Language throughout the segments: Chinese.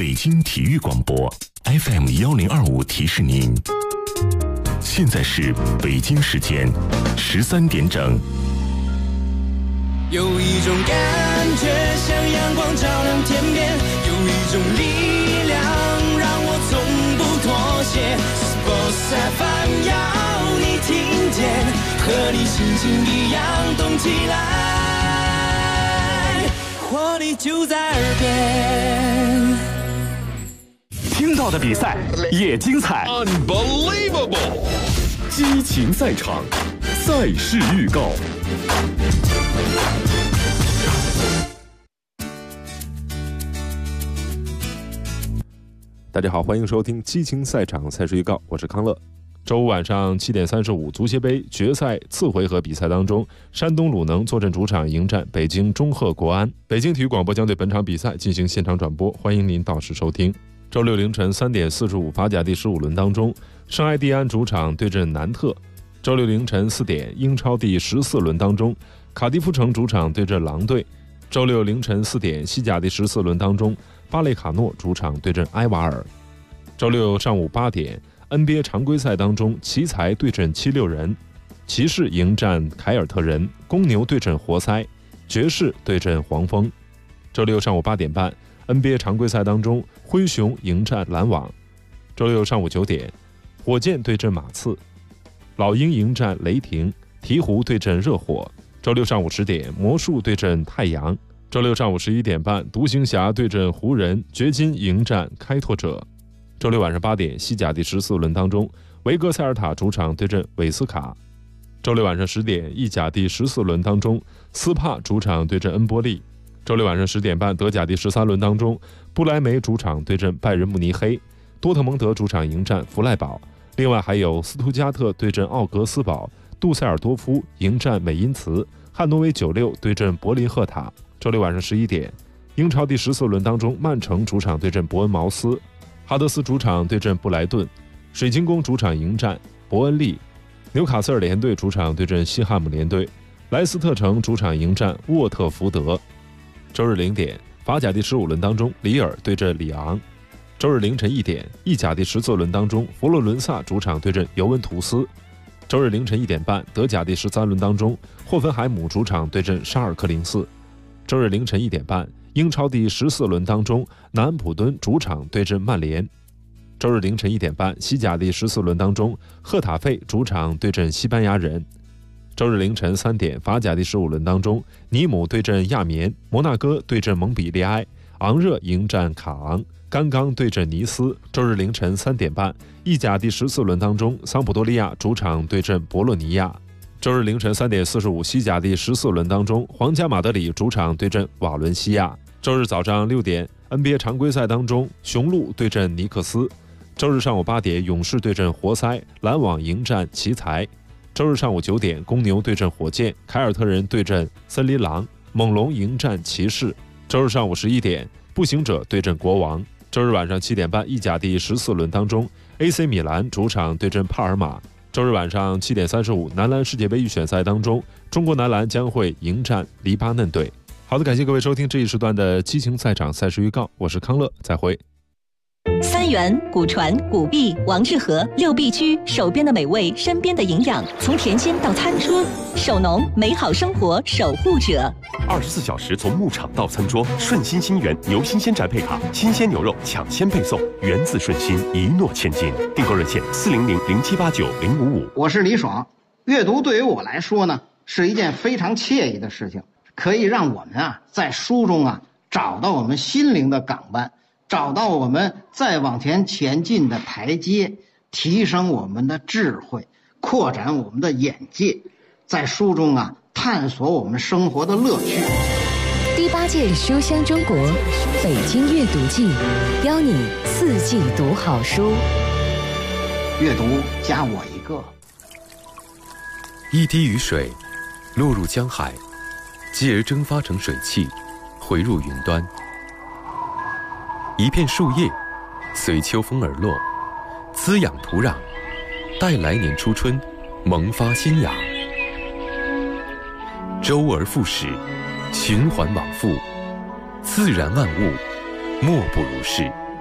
北京体育广播 FM1025提示您，现在是北京时间13点整。 有一种感觉像阳光照亮天边，有一种力量让我从不妥协。Sports FM 要你听见，和你心情一样动起来，活力就在耳边。 听到的比赛也精彩 ，Unbelievable！ 激情赛场，赛事预告。 大家好，欢迎收听激情赛场赛事预告，我是康乐。周五晚上7点35，足协杯决赛次回合比赛当中，山东鲁能坐镇主场迎战北京中赫国安。北京体育广播将对本场比赛进行现场转播，欢迎您到时收听。周六凌晨3点45，法甲第15轮当中，圣埃蒂安主场对阵南特。周六凌晨4点，英超第14轮当中，卡迪夫城主场对阵狼队。周六凌晨4点，西甲第14轮当中，巴列卡诺主场对阵埃瓦尔。周六上午8点， NBA 常规赛当中，奇才对阵76人，骑士迎战凯尔特人，公牛对阵活塞，爵士对阵黄蜂。周六上午8点半， NBA 常规赛当中，灰熊迎战篮网。周六上午9点，火箭对阵马刺，老鹰迎战雷霆，鹈鹕对阵热火。周六上午10点，魔术对阵太阳。周六上午11点半，独行侠对阵湖人，掘金迎战开拓者。周六晚上8点，西甲第14轮当中，维格塞尔塔主场对阵韦斯卡。周六晚上10点，意甲第14轮当中，斯帕主场对阵恩波利。周六晚上10点半，德甲第13轮当中，不莱梅主场对阵拜仁慕尼黑，多特蒙德主场迎战弗赖堡。另外还有斯图加特对阵奥格斯堡，杜塞尔多夫迎战美因茨，汉诺威96对阵柏林赫塔。周六晚上11点，英超第14轮当中，曼城主场对阵伯恩茅斯，哈德斯主场对阵布莱顿，水晶宫主场迎战伯恩利，纽卡斯尔联队主场对阵西汉姆联队，莱斯特城主场迎战沃特福德。周日0点，法甲第15轮当中，里尔对阵里昂。周日凌晨1点，意甲第14轮当中，佛罗伦萨主场对阵尤文图斯。周日凌晨1点半，德甲第13轮当中，霍芬海姆主场对阵沙尔克零四。周日凌晨1点半，英超第14轮当中，南安普敦主场对阵曼联。周日凌晨1点半，西甲第14轮当中，赫塔费主场对阵西班牙人。周日凌晨3点，法甲第15轮当中，尼姆对阵亚眠，摩纳哥对阵蒙彼利埃，昂热迎战卡昂，甘刚对阵尼斯。周日凌晨3点半，意甲第14轮当中，桑普多利亚主场对阵博洛尼亚。周日凌晨3点45，西甲第14轮当中，皇家马德里主场对阵瓦伦西亚。周日早上6点， NBA 常规赛当中，雄鹿对阵尼克斯。周日上午8点，勇士对阵活塞，篮网迎战奇才。周日上午9点，公牛对阵火箭，凯尔特人对阵森林狼，猛龙迎战骑士。周日上午11点，步行者对阵国王。周日晚上7点半，意甲第14轮当中， AC 米兰主场对阵帕尔马。周日晚上7点35，男篮世界杯预选赛当中，中国男篮将会迎战黎巴嫩队。好的，感谢各位收听这一时段的激情赛场赛事预告，我是康乐，再会。 三元、古传、古碧、王致和6必居，手边的美味，身边的营养，从甜心到餐桌，手农美好生活守护者。 24小时从牧场到餐桌，顺心新源牛新鲜宅配卡，新鲜牛肉抢先配送，源自顺心，一诺千金。订购热线400-0789-055。 我是李爽。阅读对于我来说呢，是一件非常惬意的事情，可以让我们在书中找到我们心灵的港湾，找到我们再往前进的台阶，提升我们的智慧，扩展我们的眼界，在书中探索我们生活的乐趣。 第8届书香中国北京阅读季，邀你4季读好书。 阅读加我一个。 一滴雨水落入江海，继而蒸发成水汽，回入云端。一片树叶随秋风而落，滋养土壤，待来年初春萌发新芽。周而复始，循环往复，自然万物莫不如是。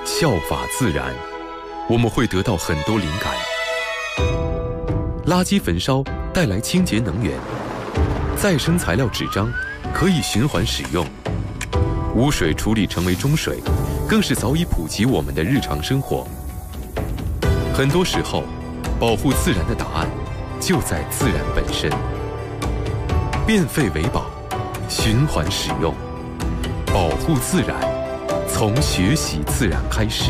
效法自然，我们会得到很多灵感。垃圾焚烧带来清洁能源，再生材料纸张可以循环使用，污水处理成为中水，更是早已普及我们的日常生活。很多时候，保护自然的答案就在自然本身。变废为宝，循环使用，保护自然，从学习自然开始。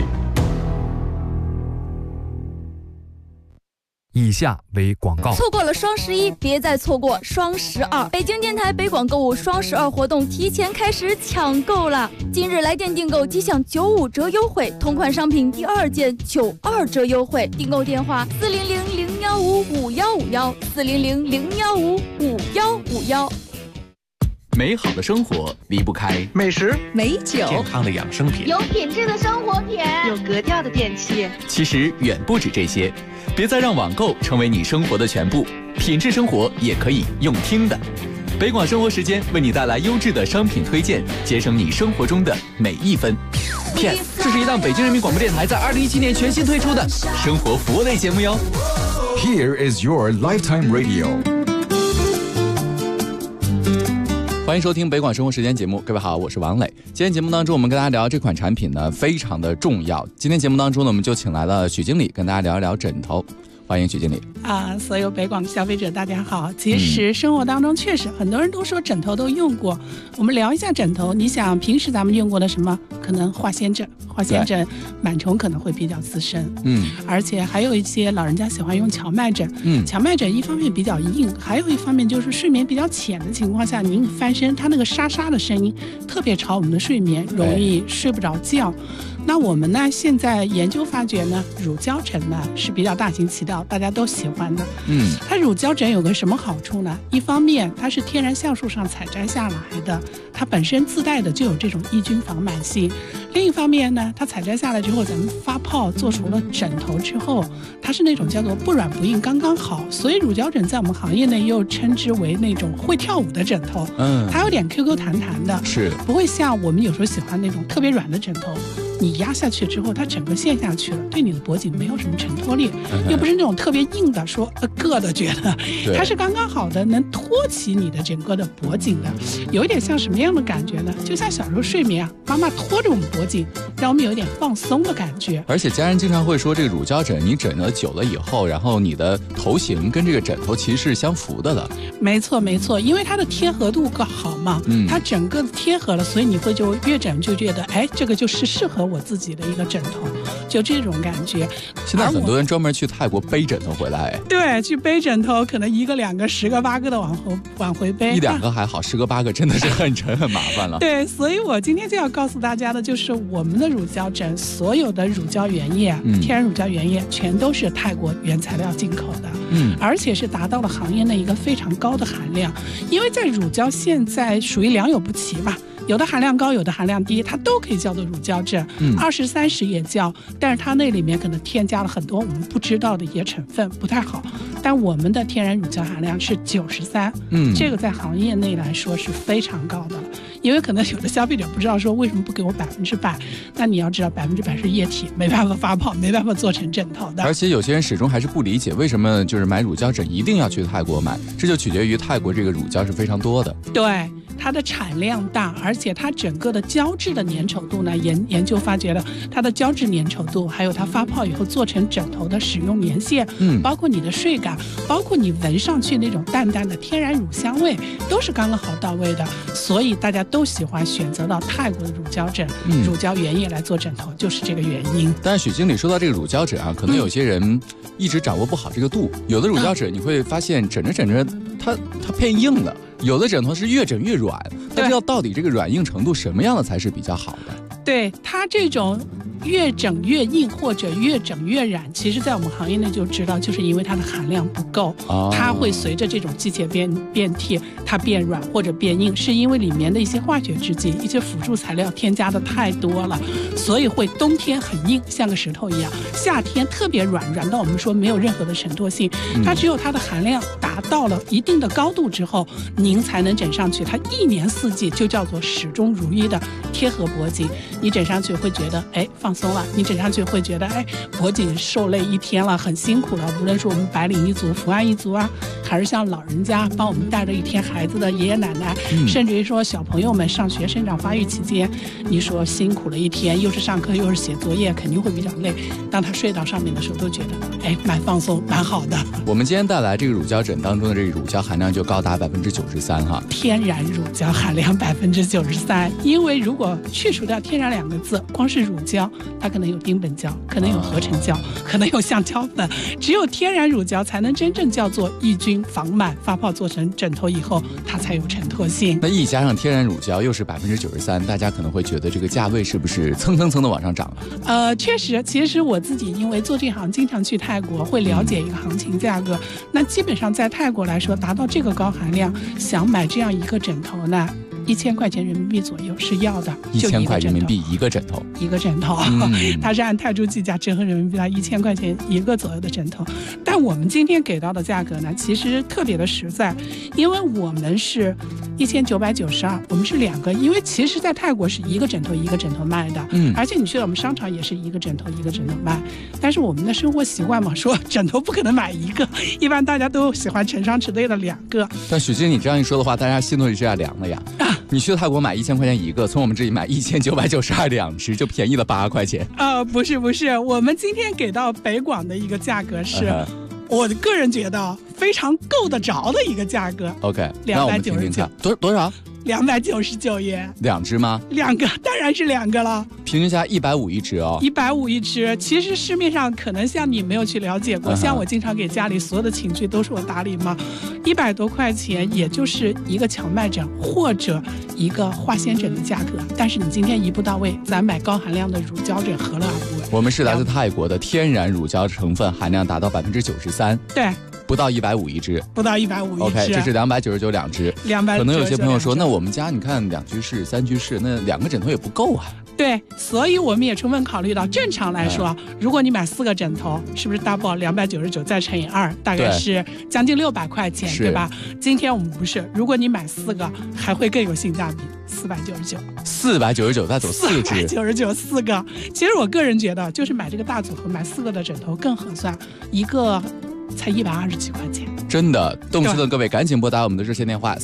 以下为广告。 错过了双11，别再错过双12。北京电台北广购物双12活动提前开始抢购了。今日来电订购即享95折优惠，同款商品第2件92折优惠。订购电话400-015-5151，400-015-5151。 美好的生活离不开美食、 美酒、 健康的养生品， 有品质的生活品， 有格调的电器。 其实远不止这些，别再让网购成为你生活的全部，品质生活也可以用听的。北广生活时间为你带来优质的商品推荐，节省你生活中的每一分。PS， 这是一档北京人民广播电台在2017年全新推出的生活服务类节目哟。 Here is your lifetime radio。 欢迎收听北广生活时间节目，各位好，我是王磊。今天节目当中，我们跟大家聊这款产品呢，非常的重要。今天节目当中呢，我们就请来了许经理跟大家聊一聊枕头。欢迎许经理。 所有北广消费者大家好。其实生活当中确实很多人都说枕头都用过，我们聊一下枕头。你想平时咱们用过的什么？可能化纤枕，螨虫可能会比较滋生。而且还有一些老人家喜欢用荞麦枕。荞麦枕一方面比较硬，还有一方面就是睡眠比较浅的情况下，您翻身它那个沙沙的声音特别吵我们的睡眠，容易睡不着觉。那我们呢，现在研究发觉呢，乳胶枕呢是比较大行其道，大家都喜欢的。它乳胶枕有个什么好处呢？一方面它是天然橡树上采摘下来的，它本身自带的就有这种抑菌防螨性。另一方面呢，它采摘下来之后，咱们发泡做出了枕头之后，它是那种叫做不软不硬，刚刚好。所以乳胶枕在我们行业内又称之为那种会跳舞的枕头。它有点 QQ 弹弹的， 是不会像我们有时候喜欢那种特别软的枕头。你压下去之后，它整个陷下去了，对你的脖颈没有什么承托力，又不是那种特别硬的，说硌的觉得，它是刚刚好的，能托起你的整个的脖颈的，有一点像什么样的感觉呢？就像小时候睡眠啊，妈妈拖着我们脖颈，让我们有一点放松的感觉。 而且家人经常会说，这个乳胶枕你枕了久了以后，然后你的头型跟这个枕头其实是相符的了。 没错，因为它的贴合度更好嘛，它整个贴合了，所以你会就越枕就觉得，哎，这个就是适合我自己的一个枕头，就这种感觉。 现在很多人专门去泰国背枕头回来， 对，去背枕头，可能1个2个10个8个的往回背 ，1、2个还好，10个8个真的是很沉很麻烦了。 对，所以我今天就要告诉大家的就是我们的乳胶枕，所有的乳胶原液，天然乳胶原液全都是泰国原材料进口的，而且是达到了行业内一个非常高的含量。因为在乳胶现在属于良莠不齐吧，有的含量高，有的含量低，它都可以叫做乳胶枕，20、30也叫，但是它那里面可能添加了很多我们不知道的野成分，不太好。但我们的天然乳胶含量是93，这个在行业内来说是非常高的了。因为可能有的消费者不知道说为什么不给我100%，那你要知道100%是液体，没办法发泡，没办法做成枕头的。 而且有些人始终还是不理解为什么就是买乳胶枕一定要去泰国买，这就取决于泰国这个乳胶是非常多的。 对。它的产量大，而且它整个的胶质的粘稠度呢，研究发觉了它的胶质粘稠度，还有它发泡以后做成枕头的使用年限，包括你的睡感，包括你闻上去那种淡淡的天然乳香味，都是刚刚好到位的。所以大家都喜欢选择到泰国的乳胶枕、乳胶原液来做枕头，就是这个原因。 但是许经理说到这个乳胶枕啊，可能有些人一直掌握不好这个度，有的乳胶枕你会发现枕着它变硬了。有的枕头是越枕越软，不知道到底这个软硬程度什么样的才是比较好的？ 对，它这种越整越硬或者越整越软，其实在我们行业内就知道，就是因为它的含量不够，它会随着这种季节变替，它变软或者变硬，是因为里面的一些化学制剂、一些辅助材料添加的太多了，所以会冬天很硬，像个石头一样，夏天特别软到我们说没有任何的承托性。它只有它的含量达到了一定的高度之后，您才能枕上去，它1年4季就叫做始终如一的贴合脖颈，你枕上去会觉得哎放松了，你枕上去会觉得，哎，脖颈受累一天了，很辛苦了。无论是我们白领一族、伏案一族啊，还是像老人家帮我们带着一天孩子的爷爷奶奶，甚至于说小朋友们上学生长发育期间，你说辛苦了一天，又是上课又是写作业，肯定会比较累。当他睡到上面的时候，都觉得，哎，蛮放松，蛮好的。 我们今天带来这个乳胶枕当中的这个乳胶含量就高达93%哈， 天然乳胶含量93%。因为如果去除掉天然2个字，光是乳胶，它可能有丁苯胶，可能有合成胶，可能有橡胶粉，只有天然乳胶才能真正叫做抑菌防螨，发泡做成枕头以后，它才有承托性。 那一加上天然乳胶又是93%，大家可能会觉得这个价位是不是蹭蹭蹭的往上涨了？ 确实，其实我自己因为做这行，经常去泰国，会了解一个行情价格。那基本上在泰国来说，达到这个高含量，想买这样一个枕头呢，1000块钱人民币左右是要的 ，1000块人民币一个枕头， 它是按泰铢计价，折合人民币1000块钱一个左右的枕头。但我们今天给到的价格呢，其实特别的实在，因为我们是1992，我们是2个，因为其实在泰国是一个枕头一个枕头卖的，而且你去了我们商场也是一个枕头一个枕头卖，但是我们的生活习惯嘛，说枕头不可能买一个，一般大家都喜欢成双成对的2个。 但许静你这样一说的话，大家心头也是要凉了呀。你去泰国买1000块钱一个，从我们这里买1992只，就便宜了8块钱。 不是，我们今天给到北广的一个价格是，我个人觉得非常够得着的一个价格。 OK， 那我们听听看，多少 ？299元 ，2只吗 ？2个，当然是2个了。 平均下150一只哦。 150一只，其实市面上可能像你没有去了解过，像我经常给家里所有的寝具都是我打理嘛，100多块钱，也就是一个荞麦枕或者一个化纤枕的价格。但是你今天一步到位，咱买高含量的乳胶枕，何乐而不为？ 我们是来自泰国的天然乳胶成分含量达到93%。 对。 不到150一只， 不到150一只。 OK， 这是299 2只。 可能有些朋友说，那我们家你看2居室、3居室，那2个枕头也不够啊。 对，所以我们也充分考虑到，正常来说，如果你买4个枕头，是不是 double 299再乘以2，大概是将近600块钱，对吧？今天我们不是，如果你买4个，还会更有性价比，499， 再走4只 ，499 4个。其实我个人觉得，就是买这个大组合，买4个的枕头更合算，一个才120几块钱。 真的，动心的各位赶紧拨打我们的热线电话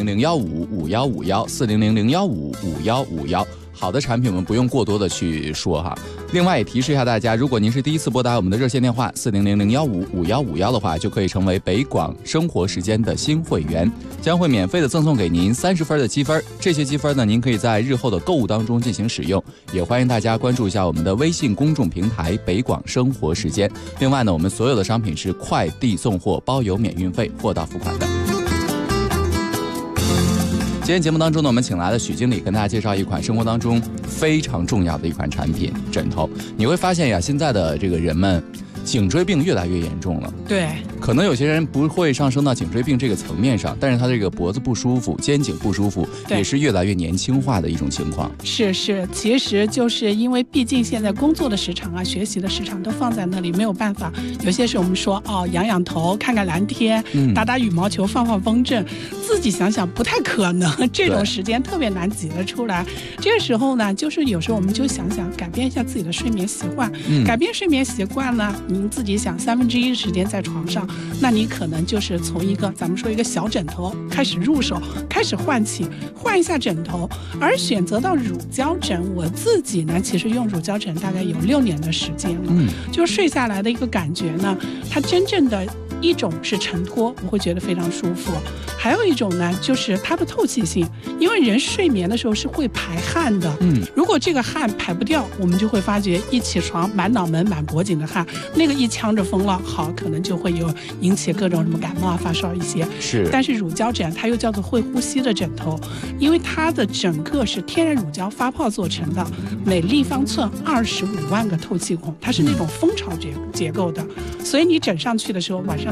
4000155151400015515151。好的产品我们不用过多的去说哈。另外也提示一下大家，如果您是第一次拨打我们的热线电话4000155151的话，就可以成为北广生活时间的新会员，将会免费的赠送给您30分的积分。这些积分呢，您可以在日后的购物当中进行使用。也欢迎大家关注一下我们的微信公众平台北广生活时间。另外呢，我们所有的商品是快递送货，包邮免运费，货到付款的。今天节目当中呢，我们请来了许经理跟大家介绍一款生活当中非常重要的一款产品——枕头。你会发现呀，现在的这个人们颈椎病越来越严重了。 对， 可能有些人不会上升到颈椎病这个层面上，但是他这个脖子不舒服、肩颈不舒服，也是越来越年轻化的一种情况。 是，其实就是因为毕竟现在工作的时长啊、学习的时长都放在那里，没有办法。有些时候我们说仰头、看看蓝天、打打羽毛球、放放风筝，自己想想不太可能，这种时间特别难挤得出来。这个时候呢，就是有时候我们就想想改变一下自己的睡眠习惯。改变睡眠习惯呢，您自己想1/3的时间在床上，那你可能就是从一个咱们说一个小枕头开始入手，开始换一下枕头。而选择到乳胶枕，我自己呢其实用乳胶枕大概有6年的时间了，就睡下来的一个感觉呢，它真正的一种是承托，我会觉得非常舒服；还有一种呢，就是它的透气性，因为人睡眠的时候是会排汗的，如果这个汗排不掉，我们就会发觉一起床满脑门、满脖颈的汗，那个一呛着风了，好，可能就会有引起各种什么感冒啊、发烧一些。 是， 但是乳胶枕它又叫做会呼吸的枕头，因为它的整个是天然乳胶发泡做成的，每立方寸25万个透气孔，它是那种蜂巢结构的，所以你枕上去的时候，晚上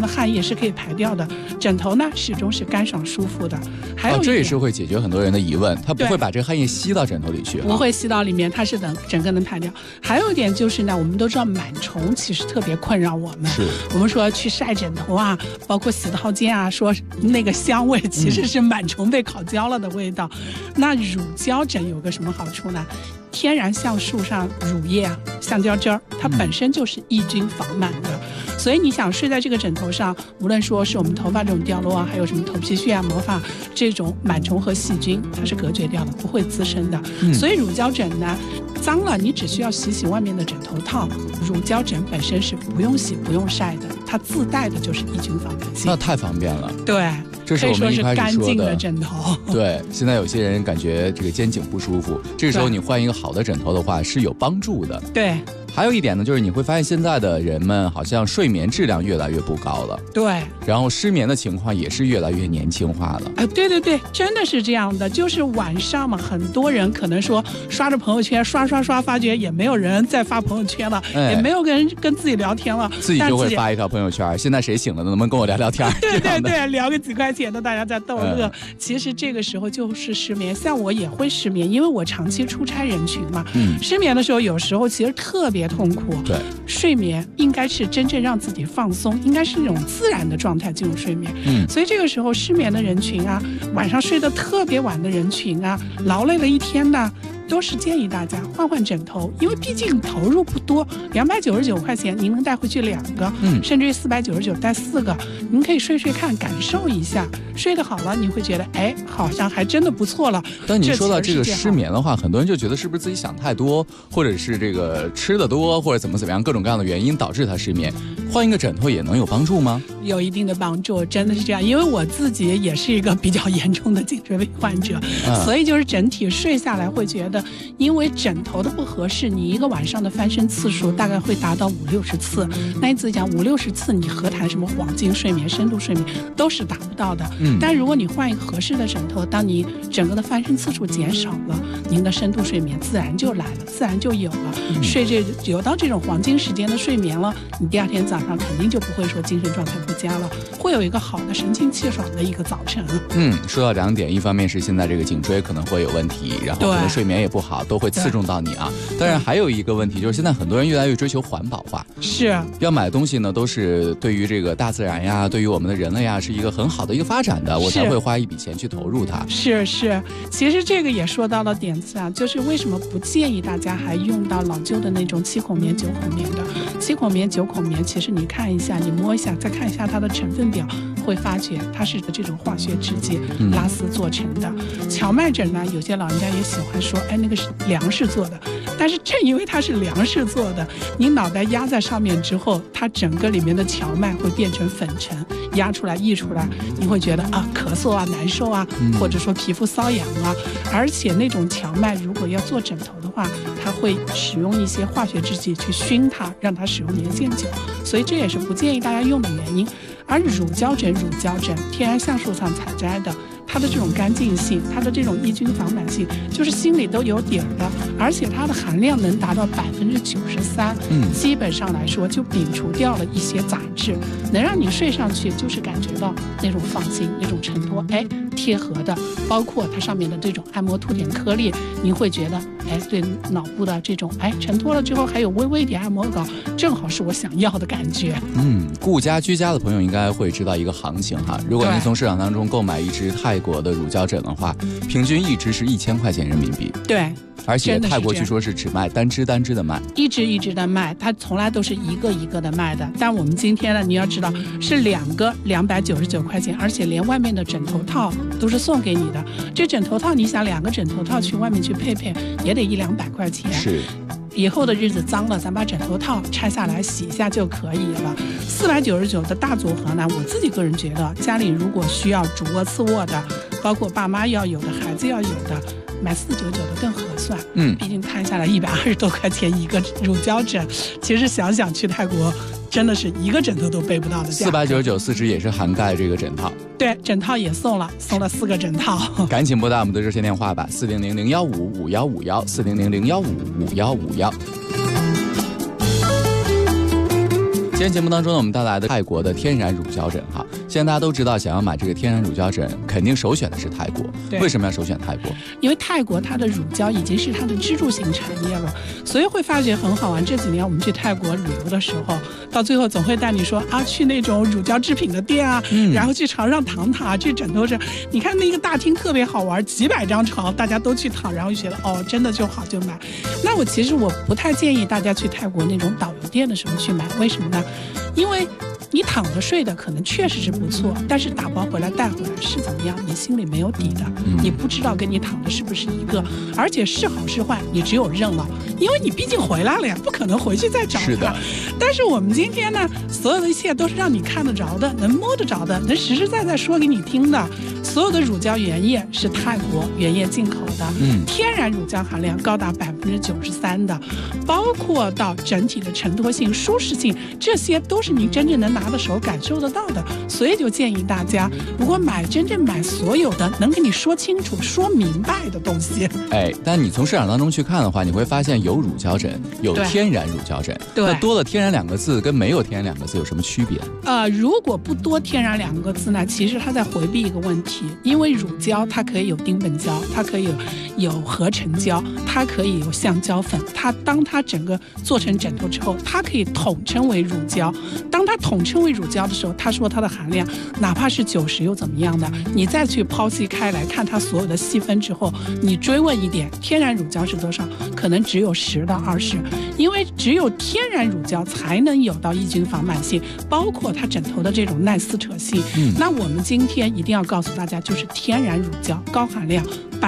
的汗液是可以排掉的，枕头呢始终是干爽舒服的。还有这也是会解决很多人的疑问，它不会把这个汗液吸到枕头里去， 不会吸到里面，它是整个能排掉。还有一点就是呢，我们都知道螨虫其实特别困扰我们， 是我们说去晒枕头啊，包括洗头间啊，说那个香味其实是螨虫被烤焦了的味道。那乳胶枕有个什么好处呢？天然橡树上乳液啊，橡胶汁儿，它本身就是抑菌防螨的，所以你想睡在这个枕头上，无论说是我们头发这种掉落啊，还有什么头皮屑啊、毛发这种螨虫和细菌，它是隔绝掉的，不会滋生的。所以乳胶枕呢，脏了你只需要洗外面的枕头套，乳胶枕本身是不用洗不用晒的，它自带的就是抑菌防螨性。 那太方便了。 对。 这是我们一开始说的， 干净的枕头。 对，现在有些人感觉这个肩颈不舒服，这个时候你换一个好的枕头的话是有帮助的。 对。 还有一点呢，就是你会发现现在的人们好像睡眠质量越来越不高了。 对。 然后失眠的情况也是越来越年轻化了。 对对对，真的是这样的。就是晚上嘛，很多人可能说刷着朋友圈，刷，发觉也没有人在发朋友圈了，也没有人跟自己聊天了， 自己就会发一条朋友圈。现在谁醒了，能不能跟我聊聊天？ 对对对，聊个几块钱的，大家在逗乐。其实这个时候就是失眠。像我也会失眠，因为我长期出差人群嘛。失眠的时候，有时候其实特别痛苦。 对。 睡眠应该是真正让自己放松，应该是那种自然的状态进入睡眠。所以这个时候失眠的人群啊，晚上睡得特别晚的人群啊，劳累了一天呢，都是建议大家换枕头，因为毕竟投入不多，299块钱您能带回去2个，甚至于499带4个，您可以睡看，感受一下，睡得好了，你会觉得好像还真的不错了。 但你说到这个失眠的话，很多人就觉得是不是自己想太多，或者是这个吃的多，或者怎么样，各种各样的原因导致他失眠。换一个枕头也能有帮助吗？ 有一定的帮助，真的是这样。因为我自己也是一个比较严重的颈椎病患者，所以就是整体睡下来会觉得，因为枕头的不合适，你一个晚上的翻身次数大概会达到50-60次。那你自己讲50-60次，你何谈什么黄金睡眠、深度睡眠都是达不到的。但如果你换一个合适的枕头，当你整个的翻身次数减少了，您的深度睡眠自然就来了，自然就有了。有到这种黄金时间的睡眠了，你第二天早上肯定就不会说精神状态不佳了，会有一个好的神清气爽的一个早晨。 说到2点，一方面是现在这个颈椎可能会有问题，然后可能睡眠也不好，都会刺中到你啊。当然还有一个问题就是现在很多人越来越追求环保化， 是要买东西呢都是对于这个大自然呀，对于我们的人类呀是一个很好的一个发展的，我才会花一笔钱去投入它。 是，其实这个也说到了点子啊，就是为什么不建议大家还用到老旧的那种7孔棉、9孔棉的7孔棉、9孔棉，其实你看一下，你摸一下，再看一下它的成分表，会发觉它是这种化学制剂拉丝做成的。荞麦枕呢，有些老人家也喜欢说，那个是粮食做的，但是正因为它是粮食做的，你脑袋压在上面之后，它整个里面的荞麦会变成粉尘，压出来溢出来，你会觉得咳嗽啊、难受啊，或者说皮肤瘙痒啊。而且那种荞麦如果要做枕头的话，它会使用一些化学制剂去熏它，让它使用年限久，所以这也是不建议大家用的原因。而乳胶枕天然橡树上采摘的，它的这种干净性，它的这种抑菌防螨性，就是心里都有底儿的，而且它的含量能达到93%，基本上来说就摒除掉了一些杂质，能让你睡上去就是感觉到那种放心、那种承托，贴合的，包括它上面的这种按摩凸点颗粒，你会觉得对脑部的这种承托了之后还有微微一点按摩感，正好是我想要的感觉。 顾家居家的朋友应该会知道一个行情哈，如果您从市场当中购买一只泰国的乳胶枕的话，平均一只是1000块钱人民币。 对， 而且泰国据说是只卖单只的卖， 一只的卖，它从来都是一个的卖的。但我们今天呢，你要知道是2个299块钱，而且连外面的枕头套都是送给你的。这枕头套你想2个枕头套去外面去配也得100-200块钱。 是。 以后的日子脏了，咱把枕头套拆下来洗一下就可以了。499的大组合呢，我自己个人觉得，家里如果需要主卧、次卧的，包括爸妈要有的、孩子要有的，买499的更合算。毕竟摊下来120多块钱一个乳胶枕，其实想想去泰国真的是一个枕头都背不到的价格。 499 4只也是涵盖这个枕套。 对，枕套也送了4个枕套。 赶紧拨打我们的热线电话吧，400-015-5151，400-015-5151。 今天节目当中呢，我们带来的泰国的天然乳胶枕哈。现在大家都知道，想要买这个天然乳胶枕，肯定首选的是泰国。为什么要首选泰国？ 因为泰国它的乳胶已经是它的支柱型产业了，所以会发觉很好玩。这几年我们去泰国旅游的时候，到最后总会带你说啊，去那种乳胶制品的店啊，然后去床上躺躺啊，这枕头是，你看那个大厅特别好玩，几百张床，大家都去躺，然后就觉得哦，真的就好就买。那我其实不太建议大家去泰国那种导游店的时候去买，为什么呢？因为你躺着睡的可能确实是不错，但是打包回来带回来是怎么样，你心里没有底的，你不知道跟你躺的是不是一个，而且是好是坏，你只有认了，因为你毕竟回来了呀，不可能回去再找它。但是我们今天呢，所有的一切都是让你看得着的，能摸得着的，能实实在在说给你听的。所有的乳胶原液是泰国原液进口的，天然乳胶含量高达93%的，包括到整体的承托性、舒适性，这些都是你真正能拿的手感受得到的。所以就建议大家，如果真正买所有的能给你说清楚、说明白的东西， 但你从市场当中去看的话，你会发现有乳胶枕，有天然乳胶枕。那多了天然2个字跟没有天然2个字有什么区别？ 如果不多天然2个字呢，其实它在回避一个问题，因为乳胶它可以有丁苯胶，它可以有合成胶，它可以有橡胶粉，当它整个做成枕头之后，它可以统称为乳胶。当它统称为乳胶的时候，他说它的含量哪怕是90又怎么样的，你再去剖析开来看它所有的细分之后，你追问一点，天然乳胶是多少？可能只有10到20，因为只有天然乳胶才能有到抑菌防螨性，包括它枕头的这种耐撕扯性。那我们今天一定要告诉大家，就是天然乳胶高含量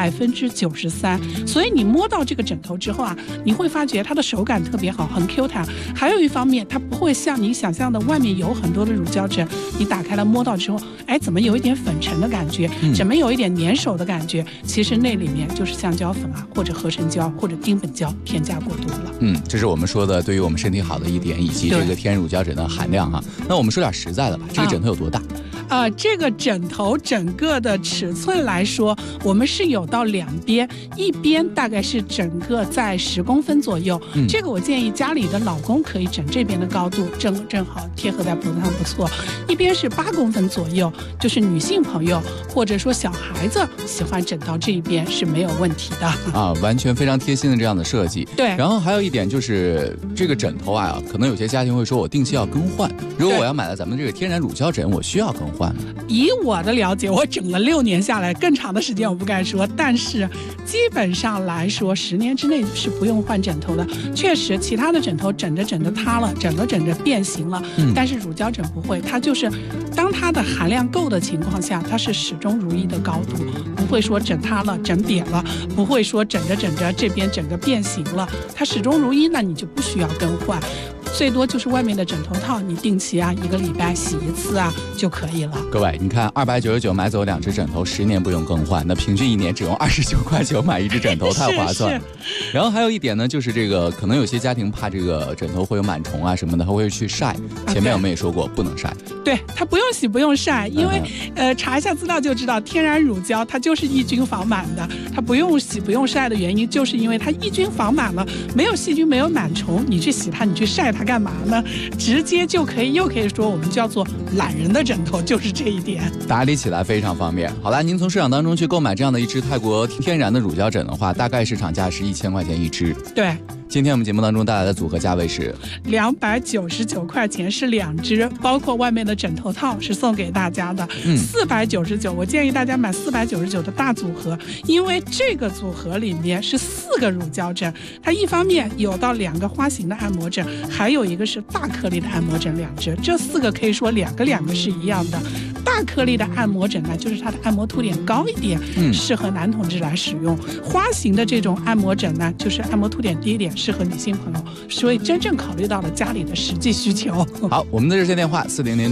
93%，所以你摸到这个枕头之后啊，你会发觉它的手感特别好，很 Q 弹。还有一方面，它不会像你想象的外面有很多的乳胶枕，你打开了摸到之后，怎么有一点粉尘的感觉，怎么有一点粘手的感觉？其实那里面就是橡胶粉啊，或者合成胶，或者丁苯胶添加过多了。 这是我们说的对于我们身体好的一点，以及这个天然乳胶枕的含量哈。那我们说点实在的吧，这个枕头有多大？ 这个枕头整个的尺寸来说，我们是有到2边，一边大概是整个在10公分左右。这个我建议家里的老公可以整这边的高度，正好贴合在脖子上不错。一边是8公分左右，就是女性朋友或者说小孩子喜欢枕到这一边是没有问题的完全非常贴心的这样的设计。 对， 然后还有一点就是这个枕头啊，可能有些家庭会说我定期要更换，如果我要买了咱们这个天然乳胶枕，我需要更换吗？ 以我的了解，我整了6年下来，更长的时间我不敢说，但是基本上来说10年之内是不用换枕头的。确实其他的枕头整着塌了，整着变形了，但是乳胶枕不会，它就是当它的含量够的情况下，它是始终如一的高度，不会说整塌了整瘪了，不会说整着这边整个变形了，它始终如一，那你就不需要更换。最多就是外面的枕头套，你定期1个礼拜洗1次就可以了。 各位，你看299买走2只枕头，10年不用更换，那平均1年只用29块9买1只枕头，太划算。然后还有一点呢，就是这个可能有些家庭怕这个枕头会有螨虫啊什么的，他会去晒。前面我们也说过，不能晒。 对，它不用洗不用晒，因为查一下资料就知道，天然乳胶它就是抑菌防螨的，它不用洗不用晒的原因，就是因为它抑菌防螨了，没有细菌没有螨虫，你去洗它你去晒它干嘛呢？直接就可以，又可以说我们叫做懒人的枕头，就是这一点， 打理起来非常方便。好了，您从市场当中去购买这样的一只泰国天然的乳胶枕的话，大概市场价是1000块钱一只。 对。 今天我们节目当中带来的组合价位是 299块钱是2只，包括外面的枕头套是送给大家的，499。我建议大家买499的大组合，因为这个组合里面是4个乳胶枕，它一方面有到2个花型的按摩枕，还有一个是大颗粒的按摩枕2只，这4个可以说2个是一样的。大颗粒的按摩枕呢，就是它的按摩凸点高一点，适合男同志来使用。花型的这种按摩枕呢，就是按摩凸点低一点，适合女性朋友，所以真正考虑到了家里的实际需求。 好，我们的热线电话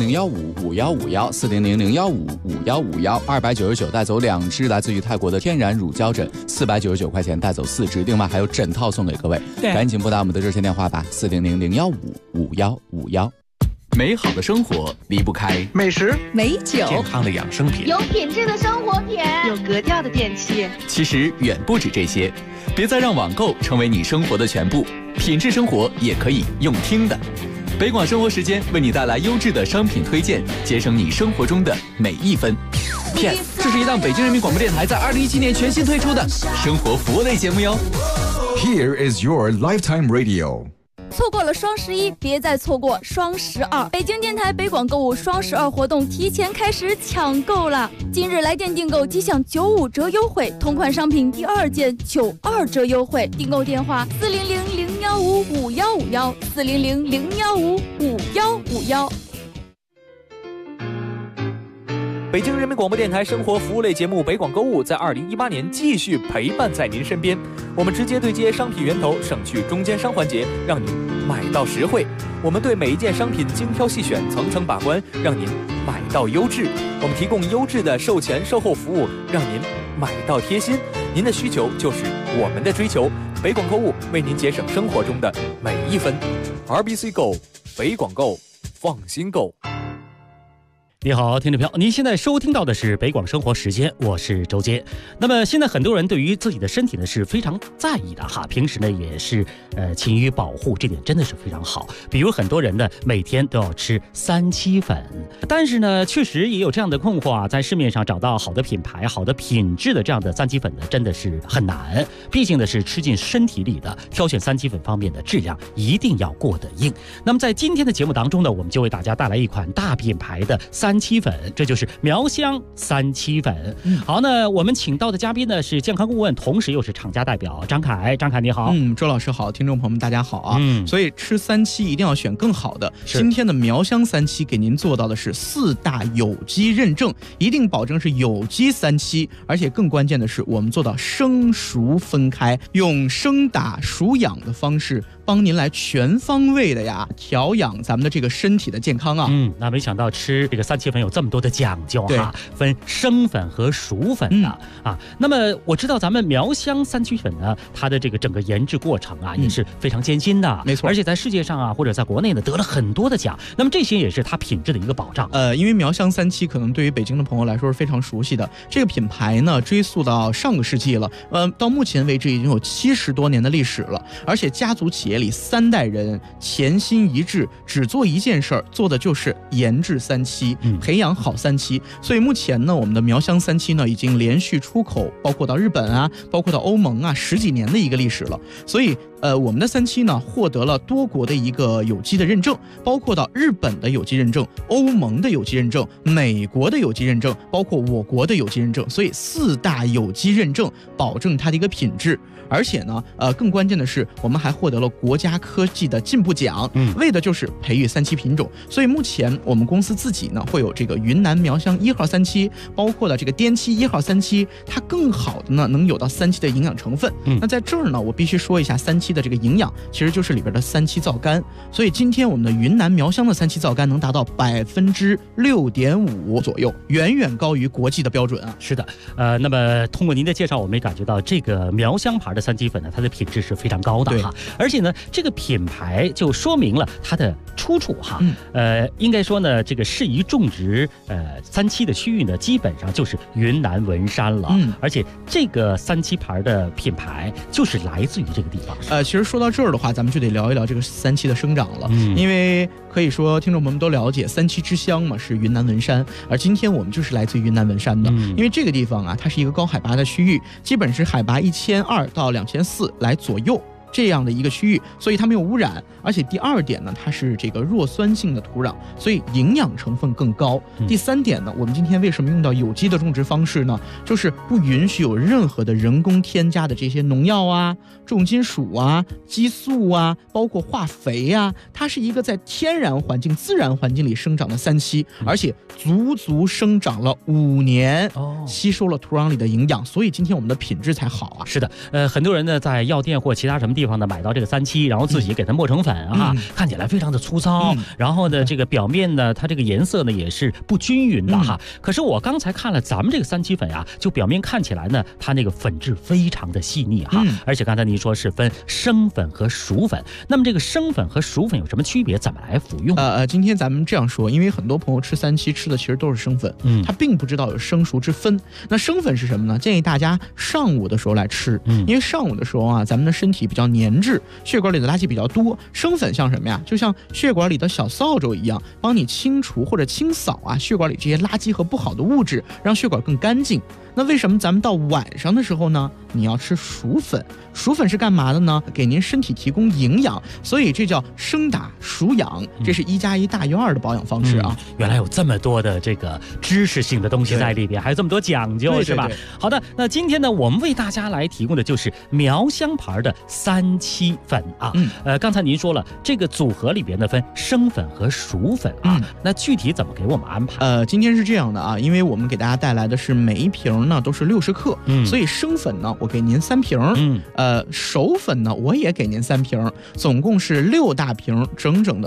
40001551514000155151，299带走2只来自于泰国的天然乳胶枕，499块钱带走4只，另外还有枕套送给各位。赶紧拨打我们的热线电话吧，4000155151。 美好的生活离不开美食、 美酒、 健康的养生品、 有品质的生活品、 有格调的电器。 其实远不止这些，别再让网购成为你生活的全部，品质生活也可以用听的。 北广生活时间为你带来优质的商品推荐，节省你生活中的每一分。Yes， 这是一档北京人民广播电台在2017年全新推出的生活服务类节目哟。 Here is your lifetime radio。 错过了双11，别再错过双12。北京电台北广购物双12活动提前开始抢购了！今日来电订购即享95折优惠，同款商品第2件92折优惠。订购电话400-015-5151，400-015-5151。 北京人民广播电台生活服务类节目北广购物在2018年继续陪伴在您身边。我们直接对接商品源头，省去中间商环节，让您买到实惠。我们对每一件商品精挑细选，层层把关，让您买到优质。我们提供优质的售前售后服务，让您买到贴心。您的需求就是我们的追求。北广购物为您节省生活中的每一分。RBC Go， 北广购，放心购。 你好，听众朋友，您现在收听到的是北广生活时间，我是周杰。那么现在很多人对于自己的身体呢是非常在意的哈，平时呢也是勤于保护，这点真的是非常好。比如很多人呢每天都要吃3七粉，但是呢确实也有这样的困惑啊，在市面上找到好的品牌、好的品质的这样的3七粉呢真的是很难，毕竟呢是吃进身体里的，挑选3七粉方面的质量一定要过得硬。那么在今天的节目当中呢，我们就为大家带来一款大品牌的3七粉，这就是苗香3七粉。好，那我们请到的嘉宾呢是健康顾问，同时又是厂家代表张凯。张凯你好。 周老师好，听众朋友们大家好啊。所以吃3七一定要选更好的。今天的苗香3七给您做到的是4大有机认证，一定保证是有机3七，而且更关键的是我们做到生熟分开，用生打熟养的方式帮您来全方位的呀调养咱们的这个身体的健康啊。 那没想到吃这个3七粉有这么多的讲究哈，分生粉和熟粉的啊。那么我知道咱们苗香3七粉呢，它的这个整个研制过程啊也是非常艰辛的， 没错， 而且在世界上啊或者在国内呢得了很多的奖。那么这些也是它品质的一个保障。 因为苗香3七可能对于北京的朋友来说是非常熟悉的，这个品牌呢追溯到上个世纪了，到目前为止已经有70多年的历史了，而且家族企业里3代人潜心一致，只做一件事儿，做的就是研制3七，培养好3七。所以目前呢，我们的苗香3七呢已经连续出口，包括到日本啊，包括到欧盟啊10几年的一个历史了。所以我们的3七呢获得了多国的一个有机的认证，包括到日本的有机认证、欧盟的有机认证、美国的有机认证，包括我国的有机认证。所以4大有机认证保证它的一个品质。而且呢，更关键的是，我们还获得了国家科技的进步奖，为的就是培育3七品种。所以目前我们公司自己呢会有这个云南苗香1号3七，包括了这个滇七1号3七，它更好的呢能有到3七的营养成分。那在这儿呢，我必须说一下3七的这个营养，其实就是里边的3七皂苷。所以今天我们的云南苗香的3七皂苷能达到6.5%左右，远远高于国际的标准啊。 是的，那么通过您的介绍，我们也感觉到这个苗香牌的3七粉呢，它的品质是非常高的哈，而且呢，这个品牌就说明了它的出处哈。应该说呢，这个适宜种植3七的区域呢，基本上就是云南文山了。而且这个3七牌的品牌就是来自于这个地方。 其实说到这儿的话，咱们就得聊一聊这个3七的生长了，因为可以说听众朋友们都了解3七之乡嘛，是云南文山，而今天我们就是来自于云南文山的。因为这个地方啊，它是一个高海拔的区域，基本是海拔1200到2400来左右这样的一个区域，所以它没有污染。而且第2点呢，它是这个弱酸性的土壤，所以营养成分更高。第3点呢，我们今天为什么用到有机的种植方式呢？就是不允许有任何的人工添加的这些农药啊、重金属啊、激素啊，包括化肥啊，它是一个在天然环境、自然环境里生长的3七，而且足足生长了5年，吸收了土壤里的营养，所以今天我们的品质才好啊。 是的，很多人呢在药店或其他什么地方呢买到这个3七，然后自己给它磨成粉啊，看起来非常的粗糙，然后呢这个表面呢它这个颜色呢也是不均匀的哈。可是我刚才看了咱们这个3七粉啊，就表面看起来呢它那个粉质非常的细腻哈，而且刚才您说是分生粉和熟粉，那么这个生粉和熟粉有什么区别？怎么来服用？ 今天咱们这样说，因为很多朋友吃3七吃的其实都是生粉，他并不知道有生熟之分。那生粉是什么呢？建议大家上午的时候来吃，因为上午的时候啊，咱们的身体比较粘滞，血管里的垃圾比较多。生粉像什么呀？就像血管里的小扫帚一样，帮你清除或者清扫血管里这些垃圾和不好的物质，让血管更干净。那为什么咱们到晚上的时候呢，你要吃薯粉？薯粉是干嘛的呢？给您身体提供营养，所以这叫生打熟养，这是1+1大于2的保养方式啊。 原来有这么多的这个知识性的东西在里边，还有这么多讲究，是吧？好的，那今天呢，我们为大家来提供的就是苗香牌的3七粉啊。刚才您说了，这个组合里边呢分生粉和熟粉啊。那具体怎么给我们安排？ 今天是这样的啊，因为我们给大家带来的是每一瓶呢都是60克，所以生粉呢我给您3瓶，熟粉呢我也给您3瓶，总共是6大瓶，整整的